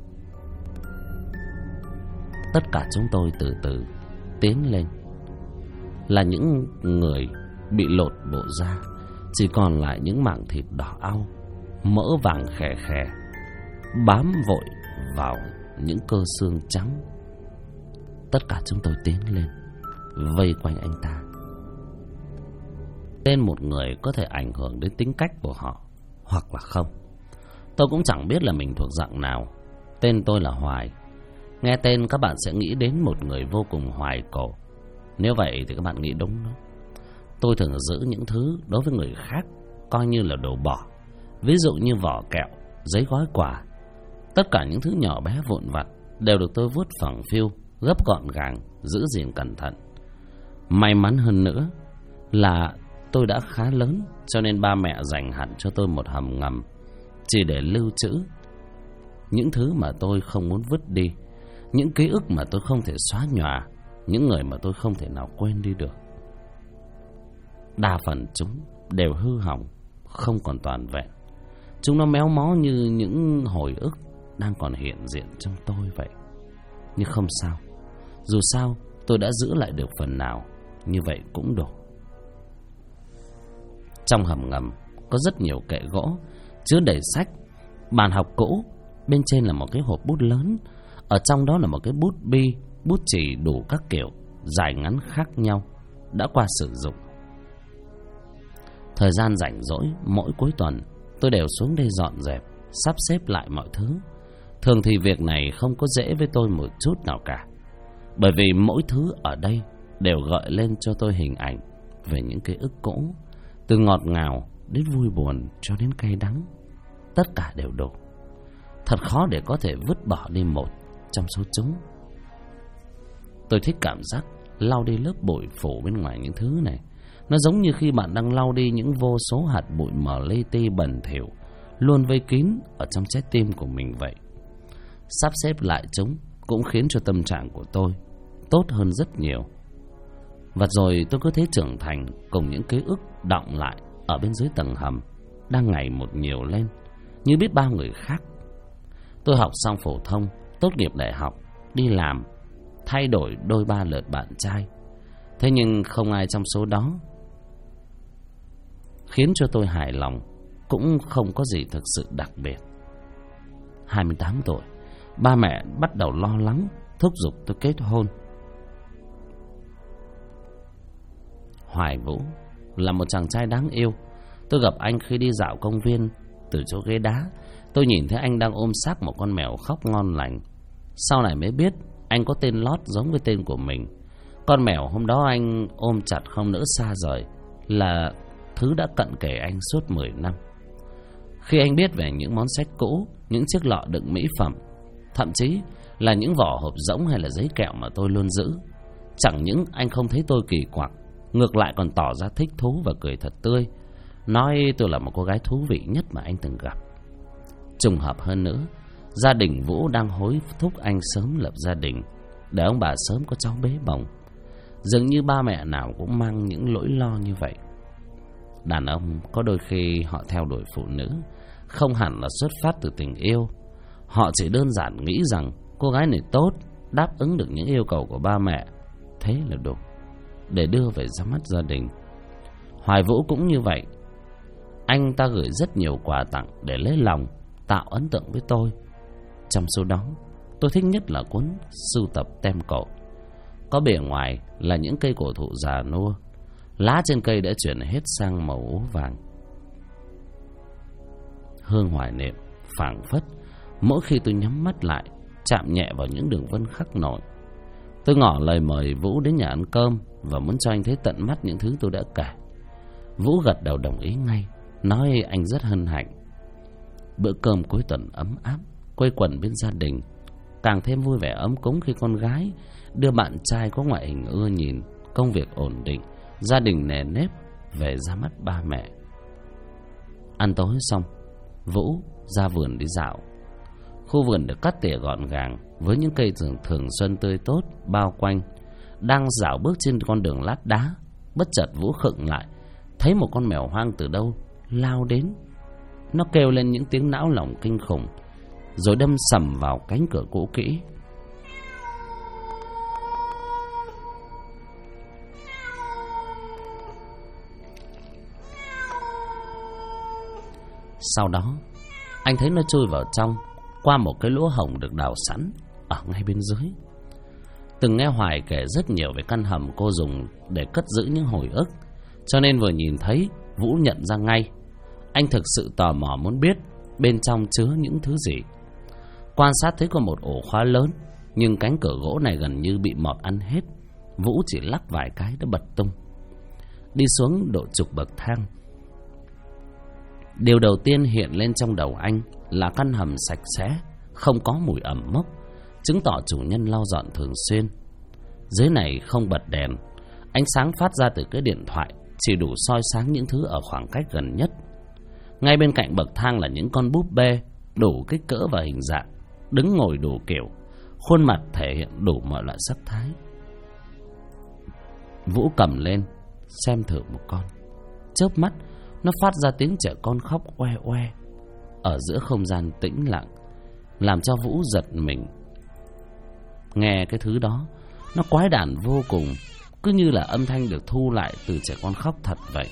Tất cả chúng tôi từ từ tiến lên. là những người bị lột bộ da, chỉ còn lại những mảng thịt đỏ au, mỡ vàng khè khè bám vội vào những cơ xương trắng. Tất cả chúng tôi tiến lên vây quanh anh ta. Tên một người có thể ảnh hưởng đến tính cách của họ hoặc là không. Tôi cũng chẳng biết là mình thuộc dạng nào. Tên tôi là Hoài. Nghe tên các bạn sẽ nghĩ đến một người vô cùng hoài cổ. Nếu vậy thì các bạn nghĩ đúng đó. Tôi thường giữ những thứ đối với người khác coi như là đồ bỏ. Ví dụ như vỏ kẹo, giấy gói quà. Tất cả những thứ nhỏ bé vụn vặt đều được tôi vuốt phẳng phiu, gấp gọn gàng, giữ gìn cẩn thận. May mắn hơn nữa là tôi đã khá lớn, cho nên ba mẹ dành hẳn cho tôi một hầm ngầm chỉ để lưu trữ những thứ mà tôi không muốn vứt đi, những ký ức mà tôi không thể xóa nhòa, những người mà tôi không thể nào quên đi được. Đa phần chúng đều hư hỏng, không còn toàn vẹn. Chúng nó méo mó như những hồi ức đang còn hiện diện trong tôi vậy. Nhưng không sao, dù sao tôi đã giữ lại được phần nào, như vậy cũng đủ. Trong hầm ngầm có rất nhiều kệ gỗ chứa đầy sách, bàn học cũ, bên trên là một cái hộp bút lớn, ở trong đó là một cái bút bi, bút chì đủ các kiểu, dài ngắn khác nhau, đã qua sử dụng. Thời gian rảnh rỗi mỗi cuối tuần, tôi đều xuống đây dọn dẹp, sắp xếp lại mọi thứ. Thường thì việc này không có dễ với tôi một chút nào cả, bởi vì mỗi thứ ở đây đều gợi lên cho tôi hình ảnh về những ký ức cũ, từ ngọt ngào đến vui buồn cho đến cay đắng, tất cả đều đủ. Thật khó để có thể vứt bỏ đi một trong số chúng. Tôi thích cảm giác lau đi lớp bụi phủ bên ngoài những thứ này. Nó giống như khi bạn đang lau đi những vô số hạt bụi mờ li ti bẩn thỉu luôn vây kín ở trong trái tim của mình vậy. Sắp xếp lại chúng cũng khiến cho tâm trạng của tôi tốt hơn rất nhiều. Và rồi tôi cứ thế trưởng thành cùng những ký ức đọng lại ở bên dưới tầng hầm, đang ngày một nhiều lên như biết bao người khác. Tôi học xong phổ thông, tốt nghiệp đại học, đi làm, thay đổi đôi ba lượt bạn trai. Thế nhưng không ai trong số đó khiến cho tôi hài lòng, cũng không có gì thực sự đặc biệt. 28 tuổi, ba mẹ bắt đầu lo lắng, thúc giục tôi kết hôn. Hoài Vũ là một chàng trai đáng yêu. Tôi gặp anh khi đi dạo công viên. Từ chỗ ghế đá, tôi nhìn thấy anh đang ôm xác một con mèo khóc ngon lành. Sau này mới biết anh có tên lót giống với tên của mình. Con mèo hôm đó anh ôm chặt không nỡ xa rời là thứ đã cận kề anh suốt 10 năm. Khi anh biết về những món sách cũ, những chiếc lọ đựng mỹ phẩm, thậm chí là những vỏ hộp rỗng hay là giấy kẹo mà tôi luôn giữ, chẳng những anh không thấy tôi kỳ quặc, ngược lại còn tỏ ra thích thú và cười thật tươi, nói tôi là một cô gái thú vị nhất mà anh từng gặp. Trùng hợp hơn nữa, gia đình Vũ đang hối thúc anh sớm lập gia đình để ông bà sớm có cháu bế bồng. Dường như ba mẹ nào cũng mang những nỗi lo như vậy. Đàn ông có đôi khi họ theo đuổi phụ nữ không hẳn là xuất phát từ tình yêu. Họ chỉ đơn giản nghĩ rằng cô gái này tốt, đáp ứng được những yêu cầu của ba mẹ, thế là đủ để đưa về ra mắt gia đình. Hoài Vũ cũng như vậy. Anh ta gửi rất nhiều quà tặng để lấy lòng, tạo ấn tượng với tôi. Trong số đó, tôi thích nhất là cuốn sưu tập tem cổ. Có bề ngoài là những cây cổ thụ già nua, lá trên cây đã chuyển hết sang màu ố vàng. Hương hoài niệm phảng phất mỗi khi tôi nhắm mắt lại, chạm nhẹ vào những đường vân khắc nổi. Tôi ngỏ lời mời Vũ đến nhà ăn cơm và muốn cho anh thấy tận mắt những thứ tôi đã kể. Vũ gật đầu đồng ý ngay, nói anh rất hân hạnh. Bữa cơm cuối tuần ấm áp, quây quần bên gia đình, càng thêm vui vẻ ấm cúng khi con gái đưa bạn trai có ngoại hình ưa nhìn, công việc ổn định, gia đình nề nếp về ra mắt ba mẹ. Ăn tối xong, Vũ ra vườn đi dạo. Khu vườn được cắt tỉa gọn gàng với những cây thường xuân tươi tốt bao quanh. Đang dạo bước trên con đường lát đá, bất chợt Vũ khựng lại, thấy một con mèo hoang từ đâu lao đến. Nó kêu lên những tiếng não lòng kinh khủng, rồi đâm sầm vào cánh cửa cũ kỹ. Sau đó anh thấy nó chui vào trong qua một cái lỗ hổng được đào sẵn ở ngay bên dưới. Từng nghe Hoài kể rất nhiều về căn hầm cô dùng để cất giữ những hồi ức, cho nên vừa nhìn thấy Vũ nhận ra ngay. Anh thực sự tò mò muốn biết bên trong chứa những thứ gì. Quan sát thấy có một ổ khóa lớn, nhưng cánh cửa gỗ này gần như bị mọt ăn hết. Vũ chỉ lắc vài cái đã bật tung. Đi xuống độ chục bậc thang, điều đầu tiên hiện lên trong đầu anh là căn hầm sạch sẽ, không có mùi ẩm mốc, chứng tỏ chủ nhân lau dọn thường xuyên. Dưới này không bật đèn, ánh sáng phát ra từ cái điện thoại chỉ đủ soi sáng những thứ ở khoảng cách gần nhất. Ngay bên cạnh bậc thang là những con búp bê đủ kích cỡ và hình dạng, đứng ngồi đủ kiểu, khuôn mặt thể hiện đủ mọi loại sắc thái. Vũ cầm lên xem thử một con. Chớp mắt nó phát ra tiếng trẻ con khóc oe oe ở giữa không gian tĩnh lặng, làm cho Vũ giật mình. Nghe cái thứ đó nó quái đản vô cùng, cứ như là âm thanh được thu lại từ trẻ con khóc thật vậy.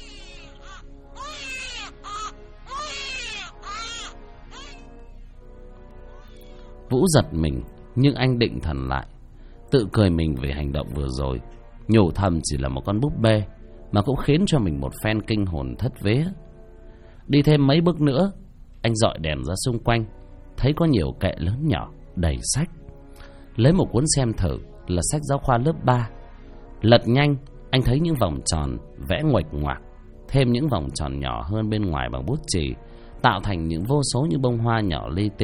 Vũ giật mình, nhưng anh định thần lại, tự cười mình về hành động vừa rồi. Nhủ thầm chỉ là một con búp bê mà cũng khiến cho mình một phen kinh hồn thất vía. Đi thêm mấy bước nữa, anh dọi đèn ra xung quanh, thấy có nhiều kệ lớn nhỏ đầy sách. Lấy một cuốn xem thử, là sách giáo khoa lớp 3. Lật nhanh, anh thấy những vòng tròn vẽ nguệch ngoạc, thêm những vòng tròn nhỏ hơn bên ngoài bằng bút chì, tạo thành những vô số những bông hoa nhỏ li ti.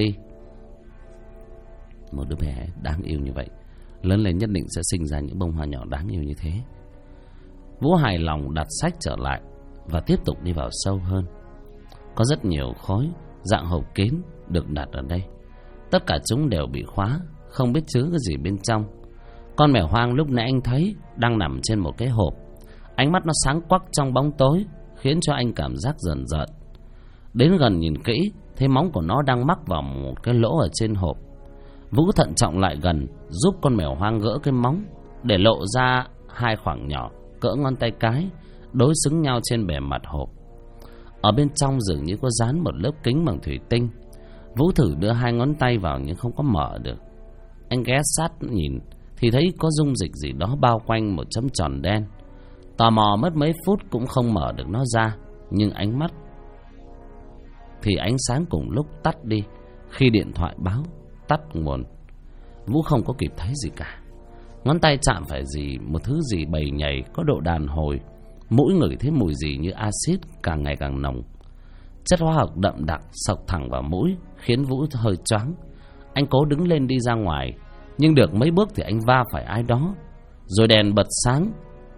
Một đứa bé đáng yêu như vậy, lớn lên nhất định sẽ sinh ra những bông hoa nhỏ đáng yêu như thế. Vũ hài lòng đặt sách trở lại và tiếp tục đi vào sâu hơn. Có rất nhiều khối dạng hộp kín được đặt ở đây. Tất cả chúng đều bị khóa, không biết chứa cái gì bên trong. Con mèo hoang lúc nãy anh thấy đang nằm trên một cái hộp. Ánh mắt nó sáng quắc trong bóng tối, khiến cho anh cảm giác rờn rợn. Đến gần nhìn kỹ, thấy móng của nó đang mắc vào một cái lỗ ở trên hộp. Vũ thận trọng lại gần, giúp con mèo hoang gỡ cái móng, để lộ ra hai khoảng nhỏ cỡ ngón tay cái đối xứng nhau trên bề mặt hộp. Ở bên trong dường như có dán một lớp kính bằng thủy tinh. Vũ thử đưa hai ngón tay vào nhưng không có mở được. Anh ghé sát nhìn thì thấy có dung dịch gì đó bao quanh một chấm tròn đen. Tò mò mất mấy phút cũng không mở được nó ra, nhưng ánh mắt thì ánh sáng cùng lúc tắt đi khi điện thoại báo tắt nguồn. Vũ không có kịp thấy gì cả. Ngón tay chạm phải một thứ gì bầy nhầy có độ đàn hồi. Mũi ngửi thấy mùi gì như axit càng ngày càng nồng. Chất hóa học đậm đặc xộc thẳng vào mũi, khiến Vũ hơi choáng. Anh cố đứng lên đi ra ngoài, nhưng được mấy bước thì anh va phải ai đó, rồi đèn bật sáng.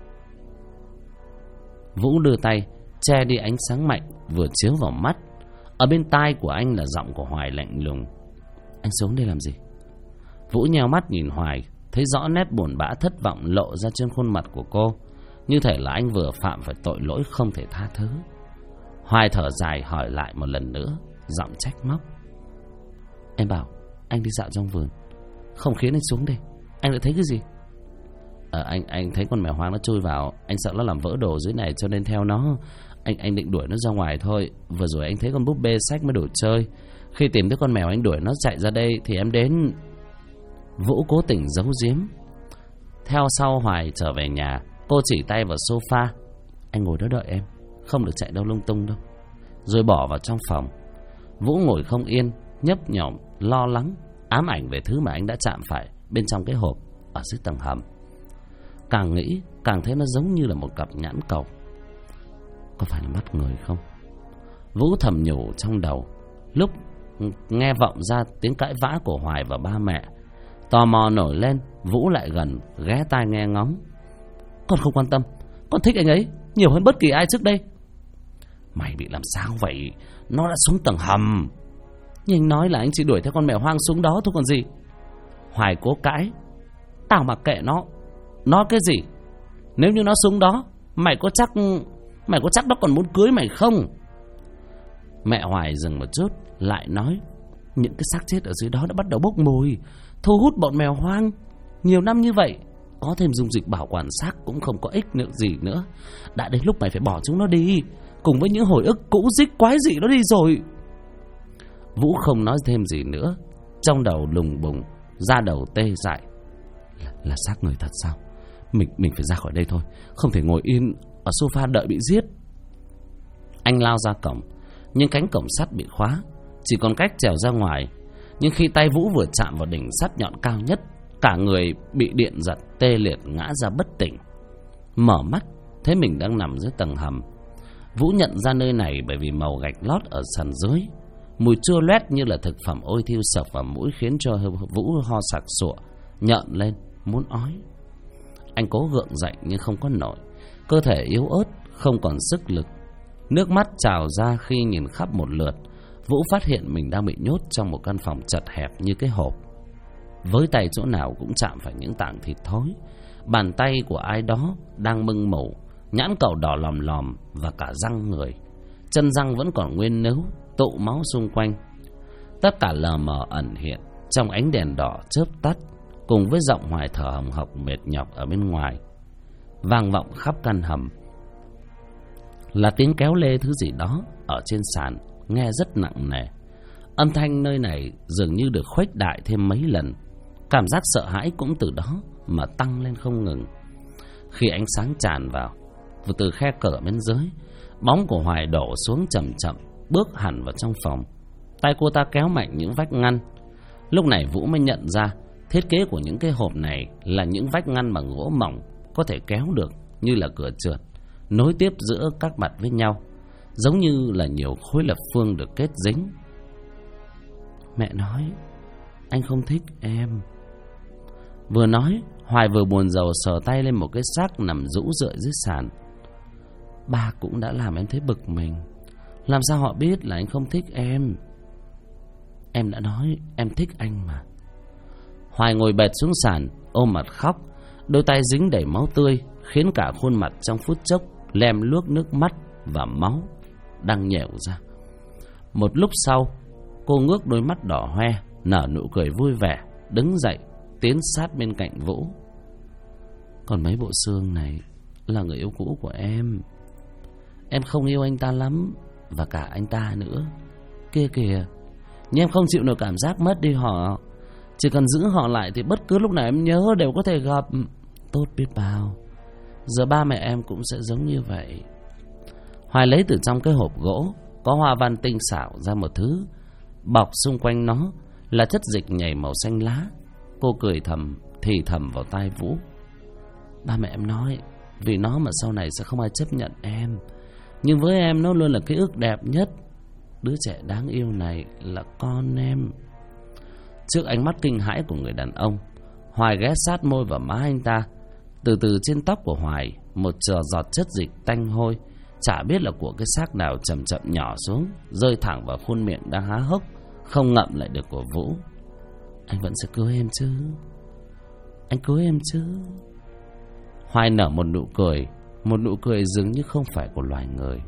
Vũ đưa tay che đi ánh sáng mạnh vừa chiếu vào mắt. Ở bên tai của anh là giọng của Hoài lạnh lùng: "Anh xuống đây làm gì?" Vũ nheo mắt nhìn Hoài, thấy rõ nét buồn bã thất vọng lộ ra trên khuôn mặt của cô, như thể là anh vừa phạm phải tội lỗi không thể tha thứ. Hoài thở dài hỏi lại một lần nữa, giọng trách móc: "Em bảo anh đi dạo trong vườn, không khiến anh xuống đây, anh lại thấy cái gì?" Anh thấy con mèo hoang nó chui vào, anh sợ nó làm vỡ đồ dưới này cho nên theo nó. Anh định đuổi nó ra ngoài thôi. Vừa rồi anh thấy con búp bê sách mới đồ chơi. Khi tìm thấy con mèo anh đuổi nó chạy ra đây thì em đến. Vũ cố tình giấu giếm. Theo sau Hoài trở về nhà, cô chỉ tay vào sofa: "Anh ngồi đó đợi em, không được chạy đâu lung tung đâu." Rồi bỏ vào trong phòng. Vũ ngồi không yên, nhấp nhổm, lo lắng, ám ảnh về thứ mà anh đã chạm phải bên trong cái hộp ở dưới tầng hầm. Càng nghĩ càng thấy nó giống như là một cặp nhãn cầu. Có phải là mắt người không? Vũ thầm nhủ trong đầu, lúc nghe vọng ra tiếng cãi vã của Hoài và ba mẹ. Tò mò nổi lên, Vũ lại gần ghé tai nghe ngóng. "Con không quan tâm, con thích anh ấy nhiều hơn bất kỳ ai trước đây." "Mày bị làm sao vậy? Nó đã xuống tầng hầm." "Nhưng anh nói là anh chỉ đuổi theo con mèo hoang xuống đó thôi còn gì." Hoài cố cãi: "Tao mặc kệ nó cái gì? Nếu như nó xuống đó, mày có chắc nó còn muốn cưới mày không?" Mẹ Hoài dừng một chút, lại nói: "Những cái xác chết ở dưới đó đã bắt đầu bốc mùi, thu hút bọn mèo hoang. Nhiều năm như vậy, có thêm dung dịch bảo quản xác cũng không có ích nữa gì nữa. Đã đến lúc mày phải bỏ chúng nó đi. cùng với những hồi ức cũ rích quái dị đó đi rồi. Vũ không nói thêm gì nữa, trong đầu lùng bùng, da đầu tê dại. Là xác người thật sao? Mình phải ra khỏi đây thôi, không thể ngồi yên ở sofa đợi bị giết. Anh lao ra cổng, nhưng cánh cổng sắt bị khóa, chỉ còn cách trèo ra ngoài. Nhưng khi tay Vũ vừa chạm vào đỉnh sắt nhọn cao nhất, cả người bị điện giật tê liệt ngã ra bất tỉnh. Mở mắt thấy mình đang nằm dưới tầng hầm. Vũ nhận ra nơi này bởi vì màu gạch lót ở sàn dưới. Mùi chua loét như là thực phẩm ôi thiêu sộc vào mũi, khiến cho Vũ ho sặc sụa, nhợn lên muốn ói. Anh cố gượng dậy nhưng không có nổi, cơ thể yếu ớt, không còn sức lực. Nước mắt trào ra khi nhìn khắp một lượt. Vũ phát hiện mình đang bị nhốt trong một căn phòng chật hẹp như cái hộp. Với tay chỗ nào cũng chạm phải những tảng thịt thối. Bàn tay của ai đó đang mưng mủ, nhãn cầu đỏ lòm lòm và cả răng người. Chân răng vẫn còn nguyên nứu, tụ máu xung quanh. Tất cả lờ mờ ẩn hiện trong ánh đèn đỏ chớp tắt, cùng với giọng Hoài thở hồng hộc mệt nhọc ở bên ngoài, vang vọng khắp căn hầm. Là tiếng kéo lê thứ gì đó ở trên sàn, nghe rất nặng nề. Âm thanh nơi này dường như được khuếch đại thêm mấy lần. Cảm giác sợ hãi cũng từ đó mà tăng lên không ngừng. Khi ánh sáng tràn vào từ khe cửa bên dưới, bóng của Hoài đổ xuống chậm chậm, bước hẳn vào trong phòng. Tay cô ta kéo mạnh những vách ngăn. Lúc này Vũ mới nhận ra thiết kế của những cái hộp này là những vách ngăn bằng gỗ mỏng, có thể kéo được như là cửa trượt, nối tiếp giữa các mặt với nhau, giống như là nhiều khối lập phương được kết dính. Mẹ nói anh không thích em. Vừa nói, Hoài vừa buồn rầu sờ tay lên một cái xác nằm rũ rượi dưới sàn. Ba cũng đã làm em thấy bực mình. Làm sao họ biết là anh không thích em? Em đã nói em thích anh mà. Hoài ngồi bệt xuống sàn, ôm mặt khóc. Đôi tay dính đầy máu tươi, khiến cả khuôn mặt trong phút chốc lem luốc nước mắt và máu đang nhèo ra. Một lúc sau, cô ngước đôi mắt đỏ hoe, nở nụ cười vui vẻ, đứng dậy tiến sát bên cạnh Vũ. Còn mấy bộ xương này là người yêu cũ của em. Em không yêu anh ta lắm, và cả anh ta nữa. Kia kìa, nhưng em không chịu nổi cảm giác mất đi họ. Chỉ cần giữ họ lại thì bất cứ lúc nào em nhớ đều có thể gặp. Tốt biết bao. Giờ ba mẹ em cũng sẽ giống như vậy. Hoài lấy từ trong cái hộp gỗ có hoa văn tinh xảo ra một thứ, bọc xung quanh nó là chất dịch nhầy màu xanh lá. Cô cười thầm, thì thầm vào tai Vũ. Ba mẹ em nói vì nó mà sau này sẽ không ai chấp nhận em, nhưng với em nó luôn là ký ức đẹp nhất. Đứa trẻ đáng yêu này là con em. Trước ánh mắt kinh hãi của người đàn ông, Hoài ghé sát môi vào má anh ta. Từ từ trên tóc của Hoài, một giọt chất dịch tanh hôi, chả biết là của cái xác nào, chậm chậm nhỏ xuống, rơi thẳng vào khuôn miệng đang há hốc, không ngậm lại được của Vũ. Anh vẫn sẽ cưới em chứ? Anh cưới em chứ? Hoài nở một nụ cười dường như không phải của loài người.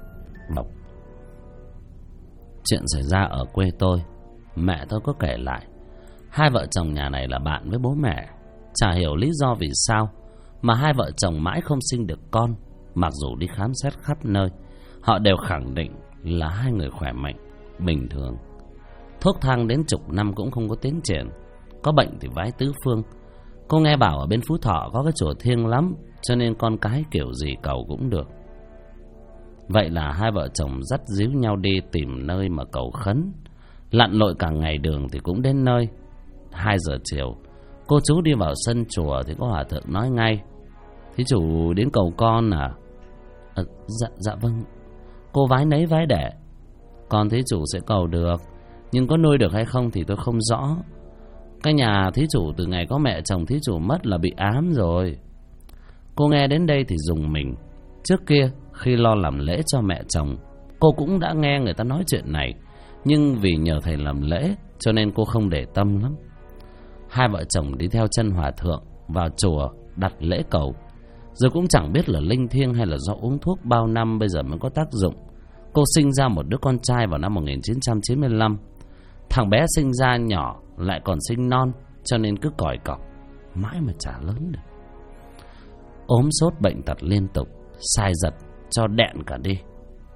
Chuyện xảy ra ở quê tôi, mẹ tôi có kể lại. Hai vợ chồng nhà này là bạn với bố mẹ. Chả hiểu lý do vì sao mà hai vợ chồng mãi không sinh được con. Mặc dù đi khám xét khắp nơi, họ đều khẳng định là hai người khỏe mạnh, bình thường. Thuốc thang đến chục năm cũng không có tiến triển. Có bệnh thì vái tứ phương. Cô nghe bảo ở bên Phú Thọ có cái chùa thiêng lắm, cho nên con cái kiểu gì cầu cũng được. Vậy là hai vợ chồng dắt díu nhau đi tìm nơi mà cầu khấn. Lặn lội cả ngày đường thì cũng đến nơi. 2 giờ chiều, cô chú đi vào sân chùa thì có hòa thượng nói ngay: Thí chủ đến cầu con à? Dạ vâng. Cô vái nấy vái đẻ. Con thí chủ sẽ cầu được, nhưng có nuôi được hay không thì tôi không rõ. Cái nhà thí chủ từ ngày có mẹ chồng thí chủ mất là bị ám rồi. Cô nghe đến đây thì rùng mình. Trước kia khi lo làm lễ cho mẹ chồng, cô cũng đã nghe người ta nói chuyện này, nhưng vì nhờ thầy làm lễ cho nên cô không để tâm lắm. Hai vợ chồng đi theo chân hòa thượng vào chùa đặt lễ cầu. Rồi cũng chẳng biết là linh thiêng hay là do uống thuốc bao năm bây giờ mới có tác dụng. Cô sinh ra một đứa con trai vào năm 1995. Thằng bé sinh ra nhỏ lại còn sinh non, cho nên cứ còi cọc mãi mà chả lớn được. Ốm sốt bệnh tật liên tục, sai giật cho đẹn cả đi.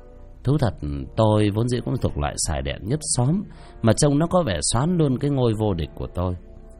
Thú thật tôi vốn dĩ cũng thuộc loại xài đẹn nhất xóm, mà trông nó có vẻ xoán luôn cái ngôi vô địch của tôi.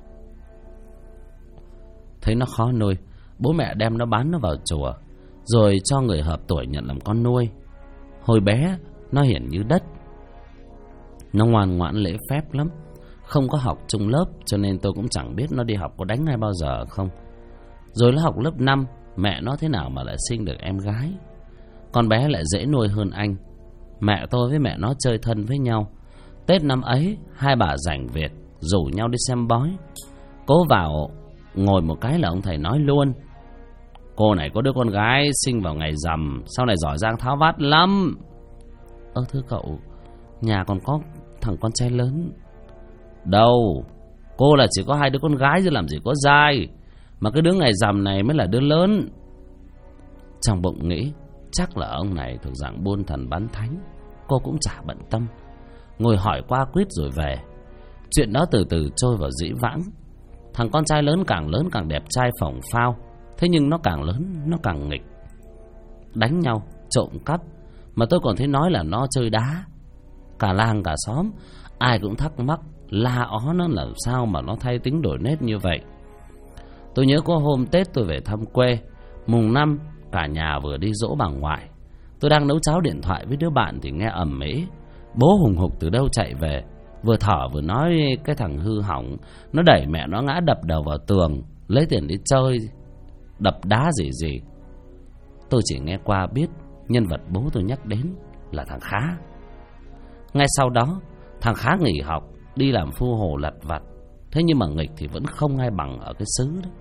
Thấy nó khó nuôi, bố mẹ đem nó bán nó vào chùa, rồi cho người hợp tuổi nhận làm con nuôi. Hồi bé nó hiền như đất, nó ngoan ngoãn lễ phép lắm, không có học chung lớp, cho nên tôi cũng chẳng biết nó đi học có đánh hay bao giờ không. Rồi nó học lớp 5, mẹ nó thế nào mà lại sinh được em gái. Con bé lại dễ nuôi hơn anh. Mẹ tôi với mẹ nó chơi thân với nhau. Tết năm ấy, hai bà rảnh việc rủ nhau đi xem bói. Cố vào ngồi một cái là ông thầy nói luôn: cô này có đứa con gái sinh vào ngày rằm, sau này giỏi giang tháo vát lắm. Thưa cậu, nhà còn có thằng con trai lớn. Đâu, cô là chỉ có 2 đứa con gái chứ làm gì có dai. Mà cái đứa ngày rằm này mới là đứa lớn. Trong bụng nghĩ chắc là ông này thuộc dạng buôn thần bán thánh. Cô cũng chả bận tâm, ngồi hỏi qua quýt rồi về. Chuyện đó từ từ trôi vào dĩ vãng. Thằng con trai lớn càng đẹp trai phồng phao. Thế nhưng nó càng lớn nó càng nghịch, đánh nhau, trộm cắp, mà tôi còn thấy nói là nó chơi đá. Cả làng cả xóm ai cũng thắc mắc la ó nó làm sao mà nó thay tính đổi nết như vậy. Tôi nhớ có hôm Tết tôi về thăm quê, mùng 5 cả nhà vừa đi dỗ bà ngoại. Tôi đang nấu cháo điện thoại với đứa bạn thì nghe ầm ĩ. Bố hùng hục từ đâu chạy về, vừa thở vừa nói cái thằng hư hỏng nó đẩy mẹ nó ngã đập đầu vào tường, lấy tiền đi chơi, đập đá gì. Tôi chỉ nghe qua biết nhân vật bố tôi nhắc đến là thằng Khá. Ngay sau đó thằng Khá nghỉ học đi làm phu hồ lặt vặt. Thế nhưng mà nghịch thì vẫn không ai bằng ở cái xứ đó.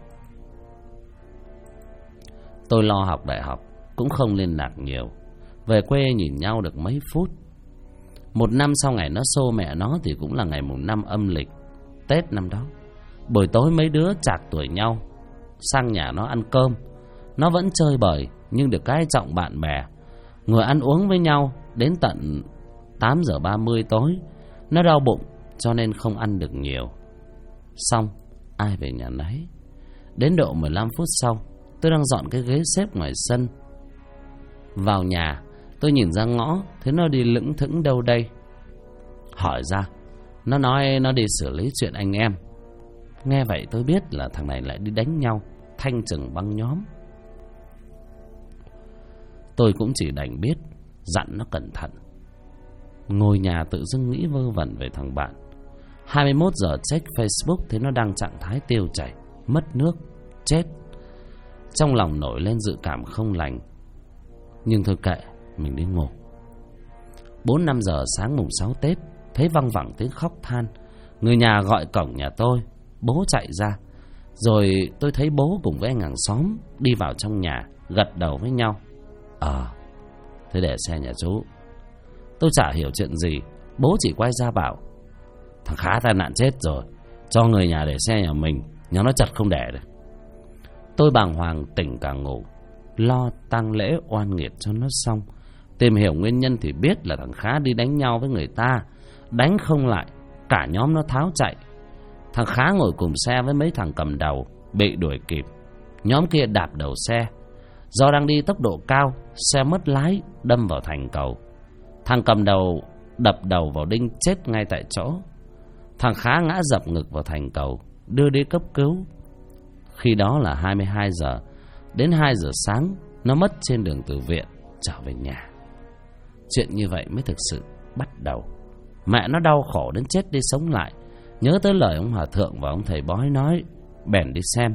Tôi lo học đại học cũng không liên lạc nhiều. Về quê nhìn nhau được mấy phút. Một năm sau ngày nó xô mẹ nó thì cũng là ngày mùng 5 âm lịch, Tết năm đó. Buổi tối mấy đứa chạc tuổi nhau sang nhà nó ăn cơm. Nó vẫn chơi bời nhưng được cái trọng bạn bè, ngồi ăn uống với nhau đến tận 8 giờ 30 tối. Nó đau bụng cho nên không ăn được nhiều. Xong ai về nhà nấy. Đến độ 15 phút sau, tôi đang dọn cái ghế xếp ngoài sân. Vào nhà tôi nhìn ra ngõ, thấy nó đi lững thững đâu đây. Hỏi ra, nó nói nó đi xử lý chuyện anh em. Nghe vậy tôi biết là thằng này lại đi đánh nhau, thanh trừng băng nhóm. Tôi cũng chỉ đành biết dặn nó cẩn thận. Ngồi nhà tự dưng nghĩ vơ vẩn về thằng bạn. 21 giờ check Facebook thấy nó đang trạng thái tiêu chảy, mất nước, chết. Trong lòng nổi lên dự cảm không lành. Nhưng thôi kệ, mình đi ngủ. 4-5 giờ sáng mùng 6 Tết, thấy văng vẳng tiếng khóc than. Người nhà gọi cổng nhà tôi. Bố chạy ra. Rồi tôi thấy bố cùng với anh hàng xóm đi vào trong nhà, gật đầu với nhau. Thế để xe nhà chú. Tôi chả hiểu chuyện gì. Bố chỉ quay ra bảo: thằng Khá tai nạn chết rồi, cho người nhà để xe nhà mình, nhà nó chật không để được. Tôi bàng hoàng tỉnh cả ngủ, lo tang lễ oan nghiệt cho nó xong. Tìm hiểu nguyên nhân thì biết là thằng Khá đi đánh nhau với người ta, đánh không lại, cả nhóm nó tháo chạy. Thằng Khá ngồi cùng xe với mấy thằng cầm đầu, bị đuổi kịp. Nhóm kia đạp đầu xe. Do đang đi tốc độ cao, xe mất lái, đâm vào thành cầu. Thằng cầm đầu đập đầu vào đinh chết ngay tại chỗ. Thằng Khá ngã dập ngực vào thành cầu, đưa đi cấp cứu. Khi đó là 22 giờ. Đến 2 giờ sáng, nó mất trên đường từ viện trở về nhà. Chuyện như vậy mới thực sự bắt đầu. Mẹ nó đau khổ đến chết đi sống lại. Nhớ tới lời ông hòa thượng và ông thầy bói nói, bèn đi xem.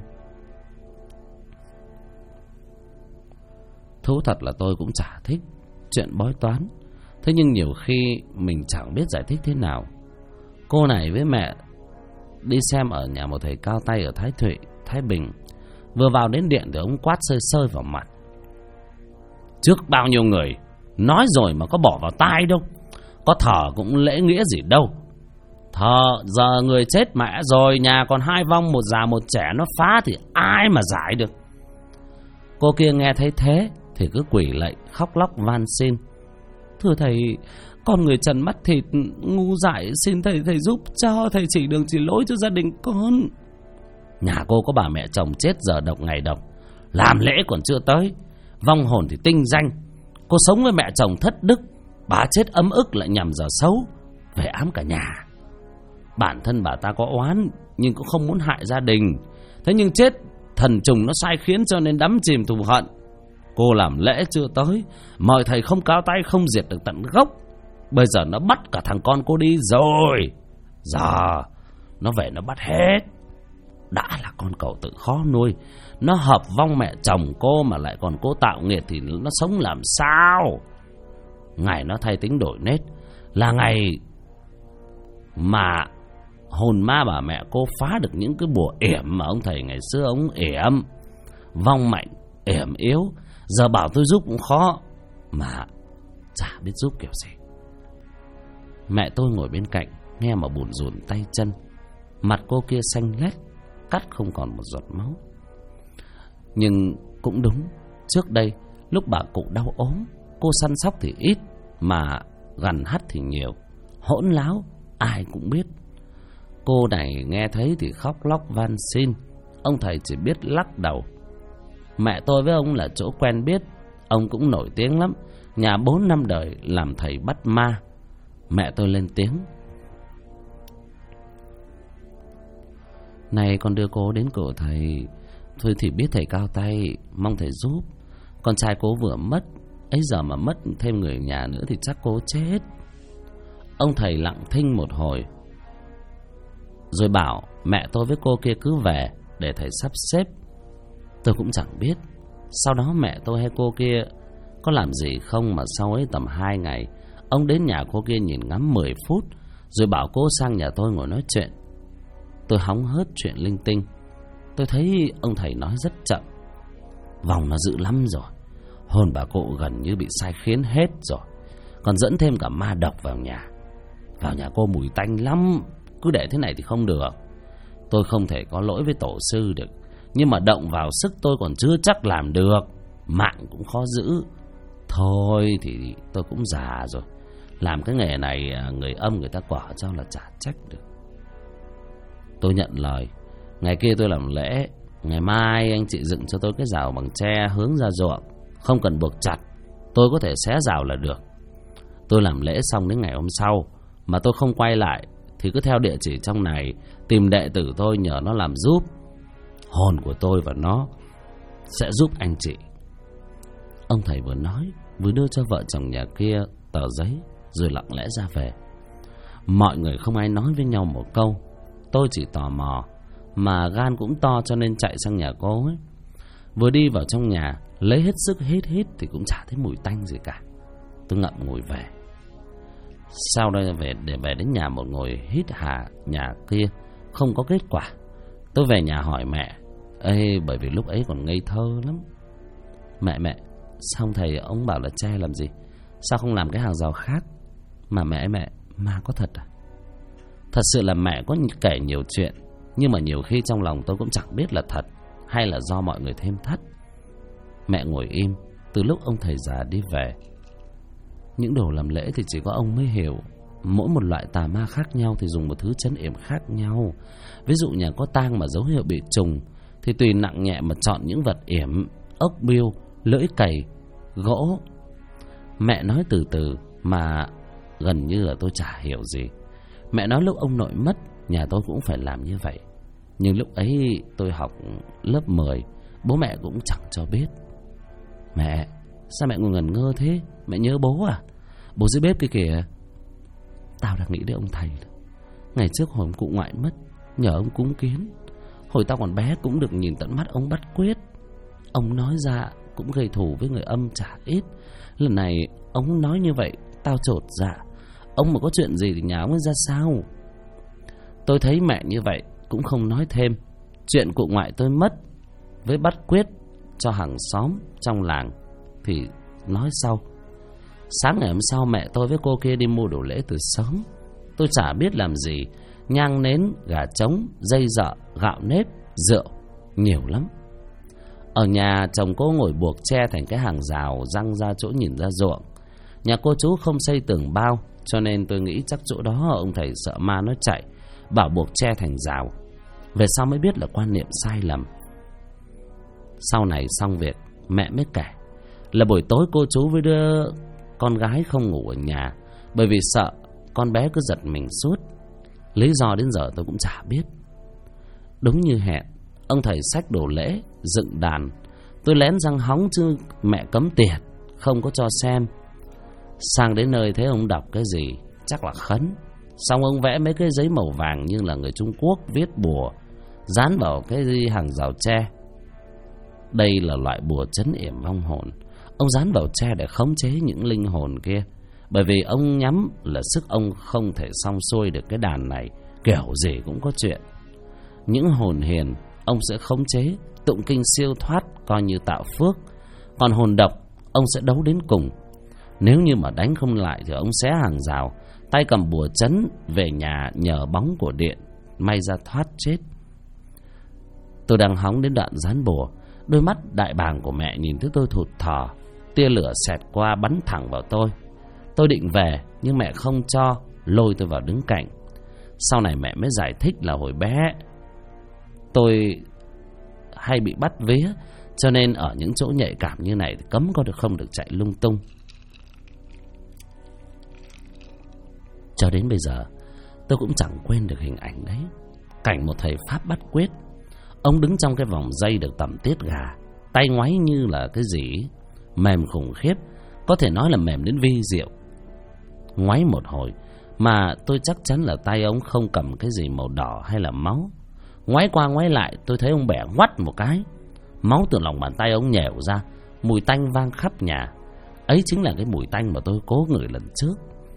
Thú thật là tôi cũng chả thích chuyện bói toán. Thế nhưng nhiều khi mình chẳng biết giải thích thế nào. Cô này với mẹ đi xem ở nhà một thầy cao tay ở Thái Thụy, Thái Bình. Vừa vào đến điện thì ông quát sơi sơi vào mặt: trước bao nhiêu người nói rồi mà có bỏ vào tai đâu, có thờ cũng lễ nghĩa gì đâu. Thờ giờ người chết mẹ rồi, nhà còn 2 vong, một già một trẻ, nó phá thì ai mà giải được. Cô kia nghe thấy thế thì cứ quỳ lạy khóc lóc van xin: thưa thầy, con người trần mắt thịt ngu dại, xin thầy giúp cho, thầy chỉ đường chỉ lối cho gia đình con. Nhà cô có bà mẹ chồng chết giờ độc ngày độc, làm lễ còn chưa tới, vong hồn thì tinh danh. Cô sống với mẹ chồng thất đức, Bà chết ấm ức lại nhằm giờ xấu về ám cả nhà. Bản thân bà ta có oán nhưng cũng không muốn hại gia đình. Thế nhưng chết thần trùng nó sai khiến cho nên đắm chìm thù hận. Cô làm lễ chưa tới, mời thầy không cao tay không diệt được tận gốc. Bây giờ nó bắt cả thằng con cô đi rồi. Giờ nó về nó bắt hết. Đã là con cậu tự khó nuôi, nó hợp vong mẹ chồng cô mà lại còn cô tạo nghiệt thì nó sống làm sao? Ngày nó thay tính đổi nết là ngày mà hồn ma bà mẹ cô phá được những cái bùa yểm mà ông thầy ngày xưa ông yểm. Vong mạnh yểm yếu, giờ bảo tôi giúp cũng khó, mà chả biết giúp kiểu gì. Mẹ tôi ngồi bên cạnh nghe mà bủn rủn tay chân. Mặt cô kia xanh lét, cắt không còn một giọt máu. Nhưng cũng đúng, trước đây lúc bà cụ đau ốm, cô săn sóc thì ít mà gằn hắt thì nhiều, hỗn láo ai cũng biết. Cô này nghe thấy thì khóc lóc van xin, ông thầy chỉ biết lắc đầu. Mẹ tôi với ông là chỗ quen biết, ông cũng nổi tiếng lắm, nhà 4 năm đời làm thầy bắt ma. Mẹ tôi lên tiếng: Này con đưa cô đến cửa thầy, thôi thì biết thầy cao tay, mong thầy giúp. Con trai cô vừa mất, ấy giờ mà mất thêm người nhà nữa thì chắc cô chết. Ông thầy lặng thinh một hồi rồi bảo mẹ tôi với cô kia cứ về để thầy sắp xếp. Tôi cũng chẳng biết sau đó mẹ tôi hay cô kia có làm gì không, mà sau ấy tầm 2 ngày ông đến nhà cô kia nhìn ngắm 10 phút rồi bảo cô sang nhà tôi ngồi nói chuyện. Tôi hóng hớt chuyện linh tinh. Tôi thấy ông thầy nói rất chậm. Vòng nó dữ lắm rồi, hồn bà cụ gần như bị sai khiến hết rồi, còn dẫn thêm cả ma độc vào nhà. Vào nhà cô mùi tanh lắm, cứ để thế này thì không được. Tôi không thể có lỗi với tổ sư được, nhưng mà động vào sức tôi còn chưa chắc làm được, mạng cũng khó giữ. Thôi thì tôi cũng già rồi, làm cái nghề này người âm người ta quả cho là chả trách được. Tôi nhận lời. Ngày kia tôi làm lễ, ngày mai anh chị dựng cho tôi cái rào bằng tre hướng ra ruộng, không cần buộc chặt, tôi có thể xé rào là được. Tôi làm lễ xong đến ngày hôm sau mà tôi không quay lại thì cứ theo địa chỉ trong này tìm đệ tử tôi nhờ nó làm giúp. Hồn của tôi và nó sẽ giúp anh chị. Ông thầy vừa nói vừa đưa cho vợ chồng nhà kia tờ giấy rồi lặng lẽ ra về. Mọi người không ai nói với nhau một câu. Tôi chỉ tò mò mà gan cũng to cho nên chạy sang nhà cô ấy. Vừa đi vào trong nhà lấy hết sức hít thì cũng chả thấy mùi tanh gì cả. Tôi ngậm ngùi về. Sau đây về đến nhà một ngồi hít hà nhà kia không có kết quả. Tôi về nhà hỏi mẹ. Ê, bởi vì lúc ấy còn ngây thơ lắm. Mẹ, xong thầy ông bảo là tre làm gì, sao không làm cái hàng rào khác? Mà mẹ, ma có thật à? Thật sự là mẹ có kể nhiều chuyện, nhưng mà nhiều khi trong lòng tôi cũng chẳng biết là thật hay là do mọi người thêm thắt. Mẹ ngồi im từ lúc ông thầy già đi về. Những đồ làm lễ thì chỉ có ông mới hiểu. Mỗi một loại tà ma khác nhau thì dùng một thứ trấn yểm khác nhau. Ví dụ nhà có tang mà dấu hiệu bị trùng thì tùy nặng nhẹ mà chọn những vật yểm, ốc biêu, lưỡi cày, gỗ. Mẹ nói từ từ mà gần như là tôi chả hiểu gì. Mẹ nói lúc ông nội mất nhà tôi cũng phải làm như vậy. Nhưng lúc ấy tôi học lớp 10, bố mẹ cũng chẳng cho biết. Mẹ, sao mẹ ngồi ngẩn ngơ thế? Mẹ nhớ bố à? Bố dưới bếp kia kìa. Tao đang nghĩ đến ông thầy. Ngày trước hồi ông cụ ngoại mất, nhờ ông cúng kiến. Hồi tao còn bé cũng được nhìn tận mắt ông bắt quyết. Ông nói ra cũng gây thù với người âm chả ít. Lần này ông nói như vậy tao chột dạ. Ông mà có chuyện gì thì nhà ông ấy ra sao? Tôi thấy mẹ như vậy cũng không nói thêm. Chuyện cụ ngoại tôi mất với bắt quyết cho hàng xóm trong làng thì nói sau. Sáng ngày hôm sau mẹ tôi với cô kia đi mua đồ lễ từ sớm. Tôi chả biết làm gì. Nhang nến, gà trống, dây dợ, gạo nếp, rượu, nhiều lắm. Ở nhà chồng cô ngồi buộc tre thành cái hàng rào răng ra chỗ nhìn ra ruộng. Nhà cô chú không xây tường bao, cho nên tôi nghĩ chắc chỗ đó ông thầy sợ ma nó chạy, bảo buộc tre thành rào. Về sau mới biết là quan niệm sai lầm. Sau này xong việc, mẹ mới kể là buổi tối cô chú với đứa con gái không ngủ ở nhà, bởi vì sợ con bé cứ giật mình suốt. Lý do đến giờ tôi cũng chả biết. Đúng như hẹn, ông thầy xách đồ lễ, dựng đàn. Tôi lén răng hóng chứ mẹ cấm tiệt, không có cho xem. Sang đến nơi thấy ông đọc cái gì, chắc là khấn. Xong ông vẽ mấy cái giấy màu vàng như là người Trung Quốc viết bùa, dán vào cái hàng rào tre. Đây là loại bùa trấn yểm vong hồn. Ông dán vào tre để khống chế những linh hồn kia, bởi vì ông nhắm là sức ông không thể xong xuôi được cái đàn này, kiểu gì cũng có chuyện. Những hồn hiền ông sẽ khống chế, tụng kinh siêu thoát coi như tạo phước. Còn hồn độc ông sẽ đấu đến cùng. Nếu như mà đánh không lại thì ông xé hàng rào, tay cầm bùa trấn về nhà nhờ bóng của điện, may ra thoát chết. Tôi đang hóng đến đoạn dán bùa, đôi mắt đại bàng của mẹ nhìn thấy tôi thụt thò. Tia lửa xẹt qua bắn thẳng vào tôi. Tôi định về nhưng mẹ không cho, lôi tôi vào đứng cạnh. Sau này mẹ mới giải thích là hồi bé tôi hay bị bắt vía, cho nên ở những chỗ nhạy cảm như này thì cấm không được chạy lung tung. Cho đến bây giờ tôi cũng chẳng quên được hình ảnh đấy. Cảnh một thầy Pháp bắt quyết. Ông đứng trong cái vòng dây được tầm tiết gà, tay ngoáy như là cái gì mềm khủng khiếp, có thể nói là mềm đến vi diệu. Ngoáy một hồi mà tôi chắc chắn là tay ông không cầm cái gì màu đỏ hay là máu. Ngoáy qua ngoáy lại tôi thấy ông bẻ ngoắt một cái, máu từ lòng bàn tay ông nhèo ra, mùi tanh vang khắp nhà. Ấy chính là cái mùi tanh mà tôi cố ngửi lần trước.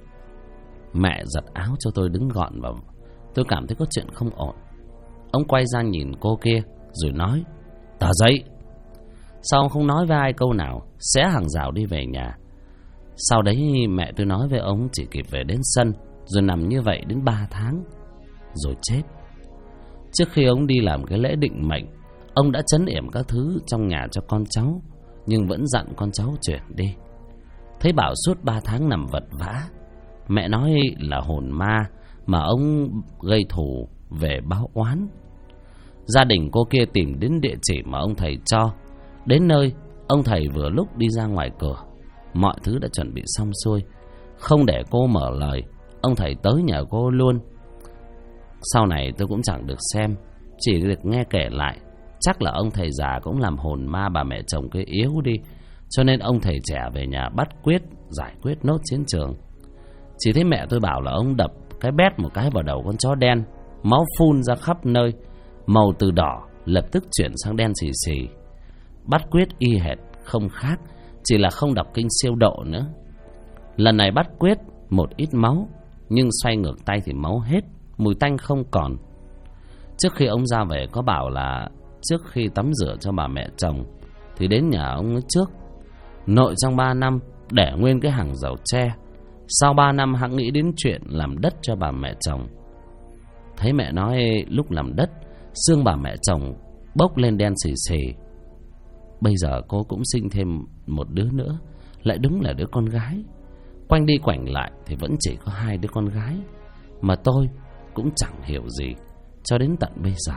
Mẹ giật áo cho tôi đứng gọn vào. Tôi cảm thấy có chuyện không ổn. Ông quay ra nhìn cô kia rồi nói: "Tờ giấy." Sau ông không nói với ai câu nào, xé hàng rào đi về nhà. Sau đấy mẹ tôi nói với ông chỉ kịp về đến sân, rồi nằm như vậy đến 3 tháng rồi chết. Trước khi ông đi làm cái lễ định mệnh, ông đã trấn yểm các thứ trong nhà cho con cháu, nhưng vẫn dặn con cháu chuyển đi. Thấy bảo suốt 3 tháng nằm vật vã. Mẹ nói là hồn ma mà ông gây thù về báo oán. Gia đình cô kia tìm đến địa chỉ mà ông thầy cho. Đến nơi, ông thầy vừa lúc đi ra ngoài cửa. Mọi thứ đã chuẩn bị xong xuôi. Không để cô mở lời, ông thầy tới nhà cô luôn. Sau này tôi cũng chẳng được xem, chỉ được nghe kể lại. Chắc là ông thầy già cũng làm hồn ma bà mẹ chồng cái yếu đi, cho nên ông thầy trẻ về nhà bắt quyết, giải quyết nốt chiến trường. Chỉ thấy mẹ tôi bảo là ông đập cái bét một cái vào đầu con chó đen, máu phun ra khắp nơi, màu từ đỏ lập tức chuyển sang đen xì xì. Bắt quyết y hệt không khác, chỉ là không đọc kinh siêu độ nữa. Lần này bắt quyết một ít máu, nhưng xoay ngược tay thì máu hết, mùi tanh không còn. Trước khi ông ra về có bảo là trước khi tắm rửa cho bà mẹ chồng thì đến nhà ông ấy trước. Nội trong 3 năm để nguyên cái hàng rào tre. Sau 3 năm hẵng nghĩ đến chuyện làm đất cho bà mẹ chồng. Thấy mẹ nói lúc làm đất, xương bà mẹ chồng bốc lên đen xì xì. Bây giờ cô cũng sinh thêm một đứa nữa, lại đúng là đứa con gái. Quanh đi quảnh lại thì vẫn chỉ có 2 đứa con gái, mà tôi cũng chẳng hiểu gì cho đến tận bây giờ.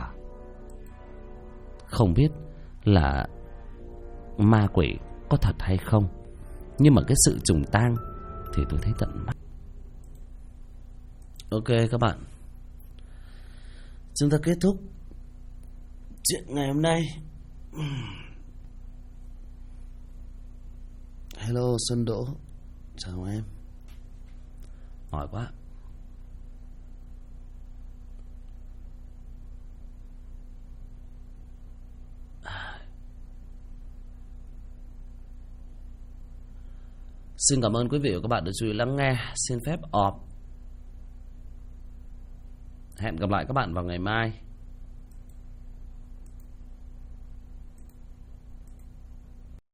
Không biết là ma quỷ có thật hay không, nhưng mà cái sự trùng tang thì tôi thấy tận mắt. Ok các bạn, chúng ta kết thúc chuyện ngày hôm nay. Hello Xuân Đỗ, chào em. Mỏi quá. Xin cảm ơn quý vị và các bạn đã chú ý lắng nghe. Xin phép off. Hẹn gặp lại các bạn vào ngày mai.